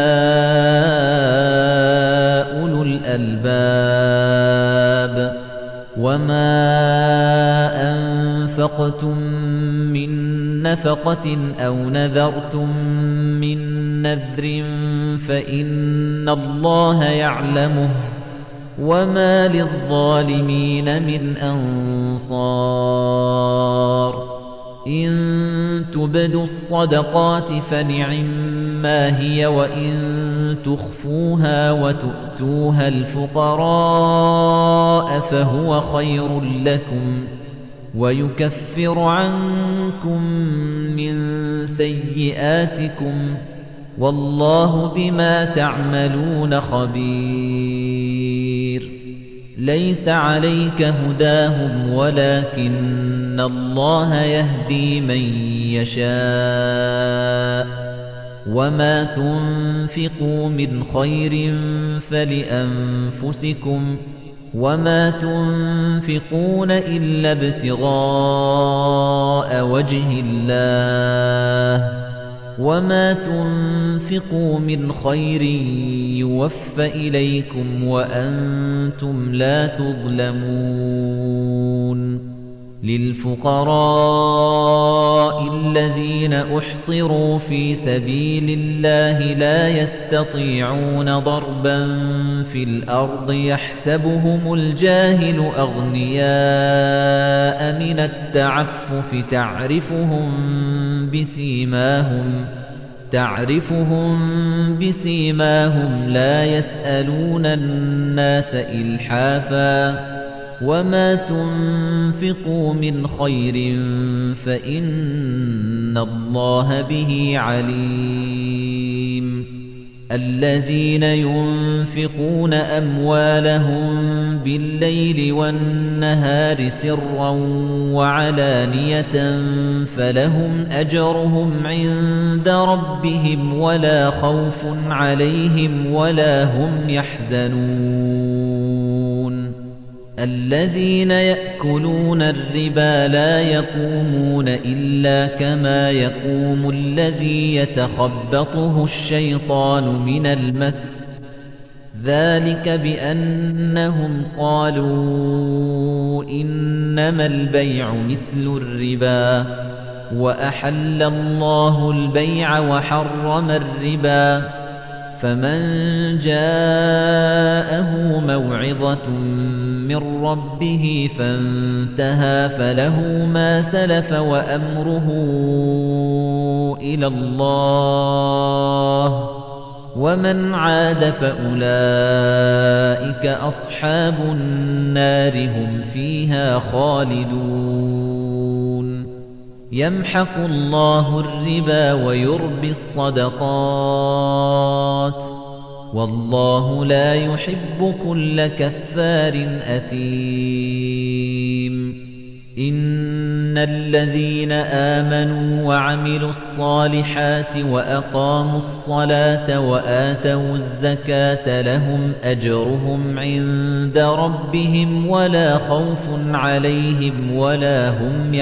أُولُو الْأَلْبَابِ وَمَا أَنفَقْتُم مِّن نَّفَقَةٍ أَوْ نَذَرْتُم مِّن نَّذْرٍ فَإِنَّ اللَّهَ يَعْلَمُهُ وَمَا لِلظَّالِمِينَ مِنْ أَنصَارٍ إِن تُبْدُوا الصَّدَقَاتِ فَنِعِمَّا هِيَ وَإِن تُخْفُوهَا وَتُؤْتُوهَا الْفُقَرَاءَ فَهُوَ خَيْرٌ لَّكُمْ وَيُكَفِّرُ عَنكُم مِّن سَيِّئَاتِكُمْ وَاللَّهُ بِمَا تَعْمَلُونَ خَبِيرٌ لَيْسَ عَلَيْكَ هُدَاهُمْ وَلَكِنَّ اللَّهَ يَهْدِي مَن يَشَاءُ وَمَا تُنفِقُوا مِنْ خَيْرٍ فَلِأَنفُسِكُمْ وَمَا تُنفِقُونَ إِلَّا ابْتِغَاءَ وَجْهِ اللَّهِ وَمَا تُنفِقُوا مِنْ خَيْرٍ يُوَفَّ إِلَيْكُمْ وَأَنْتُمْ لَا تُظْلَمُونَ للفقراء الذين أحصروا في سبيل الله لا يستطيعون ضربا في الأرض يحسبهم الجاهل أغنياء من التعفف تعرفهم بسيماهم تعرفهم بسيماهم لا يسألون الناس إلحافا وما تنفقوا من خير فإن الله به عليم الذين ينفقون أموالهم بالليل والنهار سرا وعلانية فلهم أجرهم عند ربهم ولا خوف عليهم ولا هم يحزنون الذين يأكلون الربا لا يقومون إلا كما يقوم الذي يتخبطه الشيطان من المس ذلك بأنهم قالوا إنما البيع مثل الربا وأحل الله البيع وحرم الربا فمن جاءه موعظة من ربه فانتهى فله ما سلف وأمره إلى الله ومن عاد فأولئك أصحاب النار هم فيها خالدون يمحق الله الربا ويربي الصدقات والله لا يحب كل كفار أثيم إن الذين آمنوا وعملوا الصالحات وأقاموا الصلاة وآتوا الزكاة لهم أجرهم عند ربهم ولا خوف عليهم ولا هم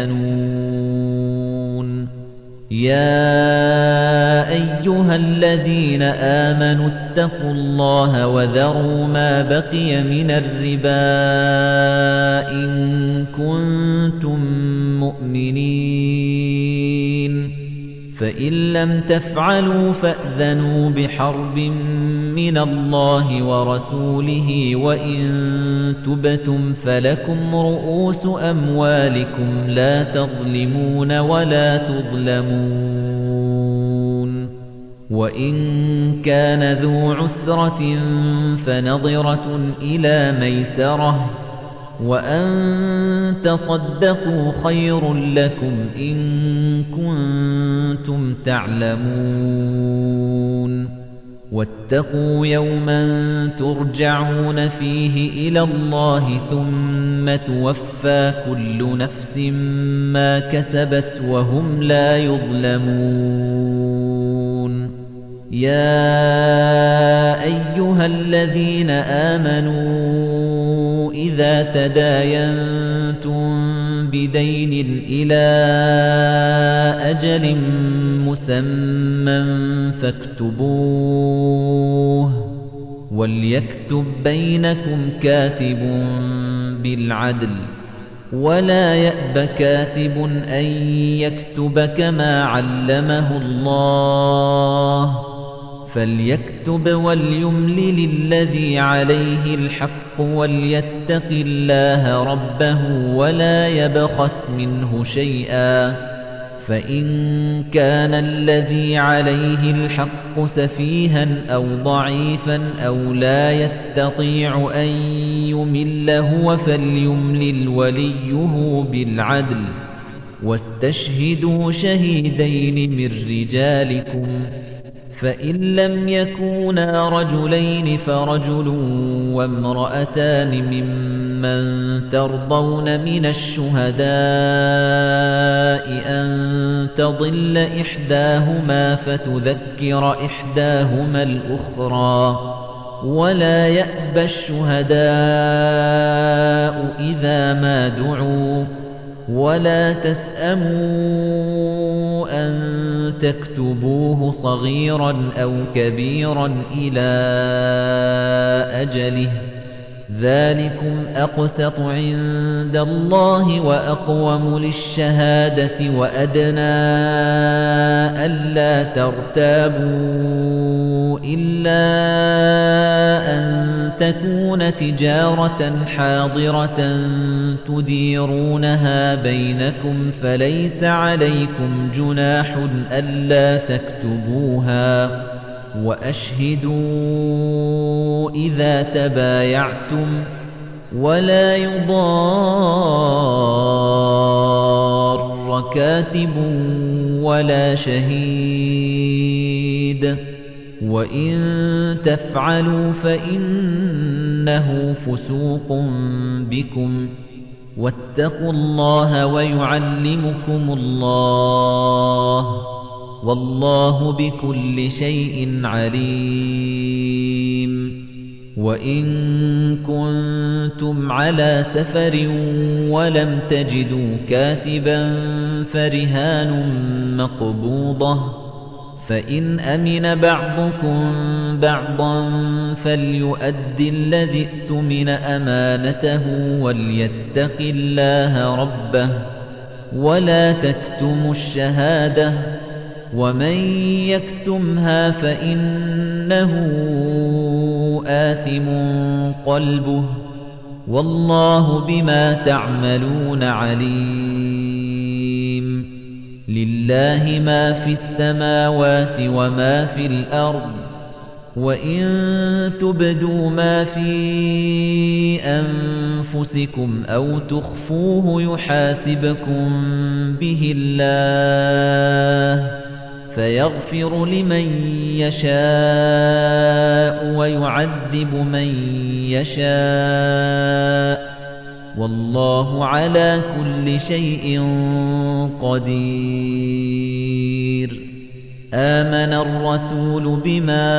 يحزنون يا أيها الذين آمنوا اتقوا الله وذروا ما بقي من الربا إن كنتم مؤمنين فإن لم تفعلوا فأذنوا بحرب من الله ورسوله وإن تبتم فلكم رؤوس أموالكم لا تظلمون ولا تظلمون وإن كان ذو عسرة فنظرة إلى ميسرة وأن تصدقوا خير لكم إن كنتم تعلمون واتقوا يوما ترجعون فيه إلى الله ثم توفى كل نفس ما كسبت وهم لا يظلمون يا أيها الذين آمنوا إذا تداينتم بدين إلى أجل مسمى فاكتبوه وليكتب بينكم كاتب بالعدل ولا يأب كاتب أن يكتب كما علمه الله فليكتب وليملل الذي عليه الحق وليتق الله ربه ولا يبخس منه شيئا فإن كان الذي عليه الحق سفيها أو ضعيفا أو لا يستطيع أن يمل هو فليملل وليه بالعدل واستشهدوا شهيدين من رجالكم فإن لم يكونا رجلين فرجل وامرأتان ممن ترضون من الشهداء أن تضل إحداهما فتذكر إحداهما الأخرى ولا يأبى الشهداء إذا ما دعوا ولا تسأموا أن تكتبوه صغيرا أو كبيرا إلى أجله ذَلِكُمْ أَقْسَطُ عِندَ اللَّهِ وَأَقْوَمُ لِلشَّهَادَةِ وَأَدْنَىٰ أَلَّا تَرْتَابُوا إِلَّا أَن تَكُونَ تِجَارَةً حَاضِرَةً تُدِيرُونَهَا بَيْنَكُمْ فَلَيْسَ عَلَيْكُمْ جُنَاحٌ أَلَّا تَكْتُبُوهَا وَأَشْهِدُوا إِذَا تَبَايَعْتُمْ وَلَا يُضَارَّ كَاتِبٌ وَلَا شَهِيدٌ وَإِن تَفْعَلُوا فَإِنَّهُ فُسُوقٌ بِكُمْ وَاتَّقُوا اللَّهَ وَيُعَلِّمُكُمُ اللَّهُ وَاللَّهُ بِكُلِّ شَيْءٍ عَلِيمٌ وَإِن كُنتُمْ عَلَى سَفَرٍ وَلَمْ تَجِدُوا كَاتِبًا فَرِهَانٌ مَّقْبُوضَةٌ فَإِنْ أَمِنَ بَعْضُكُم بَعْضًا فَلْيُؤَدِّ الَّذِي اؤْتُمِنَ أَمَانَتَهُ وَلْيَتَّقِ اللَّهَ رَبَّهُ وَلَا تَكْتُمُوا الشَّهَادَةَ وَمَن يَكْتُمْهَا فَإِنَّهُ آثِمٌ قَلْبُهُ وَاللَّهُ بِمَا تَعْمَلُونَ عَلِيمٌ لِلَّهِ مَا فِي السَّمَاوَاتِ وَمَا فِي الْأَرْضِ وَإِن تُبْدُوا مَا فِي أَنفُسِكُمْ أَوْ تُخْفُوهُ يُحَاسِبْكُم بِهِ اللَّهُ فَيَغْفِرُ لِمَن يَشَاءُ وَيُعَذِّبُ مَن يَشَاءُ وَاللَّهُ عَلَى كُلِّ شَيْءٍ قَدِيرٌ آمَنَ الرَّسُولُ بِمَا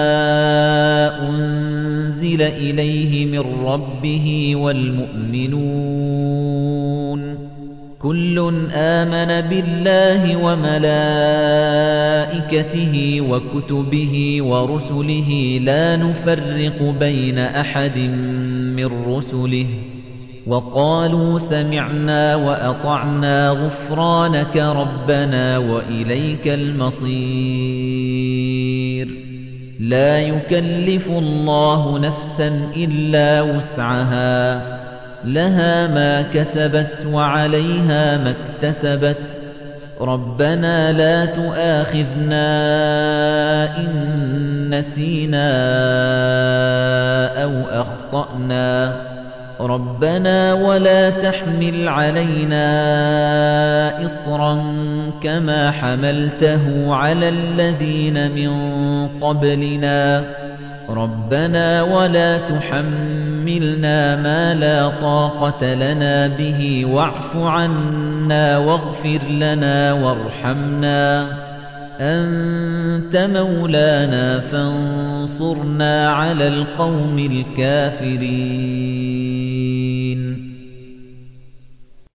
أُنزِلَ إِلَيْهِ مِن رَّبِّهِ وَالْمُؤْمِنُونَ كُلٌّ آمَنَ بِاللَّهِ وَمَلَائِكَتِهِ وَكُتُبِهِ وَرُسُلِهِ لَا نُفَرِّقُ بَيْنَ أَحَدٍ مِّن رُّسُلِهِ وَقَالُوا سَمِعْنَا وَأَطَعْنَا غُفْرَانَكَ رَبَّنَا وَإِلَيْكَ الْمَصِيرُ لَا يُكَلِّفُ اللَّهُ نَفْسًا إِلَّا وُسْعَهَا لَهَا مَا كَسَبَتْ وَعَلَيْهَا مَا اكْتَسَبَتْ رَبَّنَا لَا تُؤَاخِذْنَا إِن نَّسِينَا أَوْ أَخْطَأْنَا رَبَّنَا وَلَا تَحْمِلْ عَلَيْنَا إِصْرًا كَمَا حَمَلْتَهُ عَلَى الَّذِينَ مِن قَبْلِنَا رَبَّنَا وَلَا تُحَمِّلْنَا مَا لَا طَاقَةَ لَنَا بِهِ وَاعْفُ عَنَّا وَاغْفِرْ لَنَا وَارْحَمْنَا أَنْتَ مَوْلَانَا فَانصُرْنَا عَلَى الْقَوْمِ الْكَافِرِينَ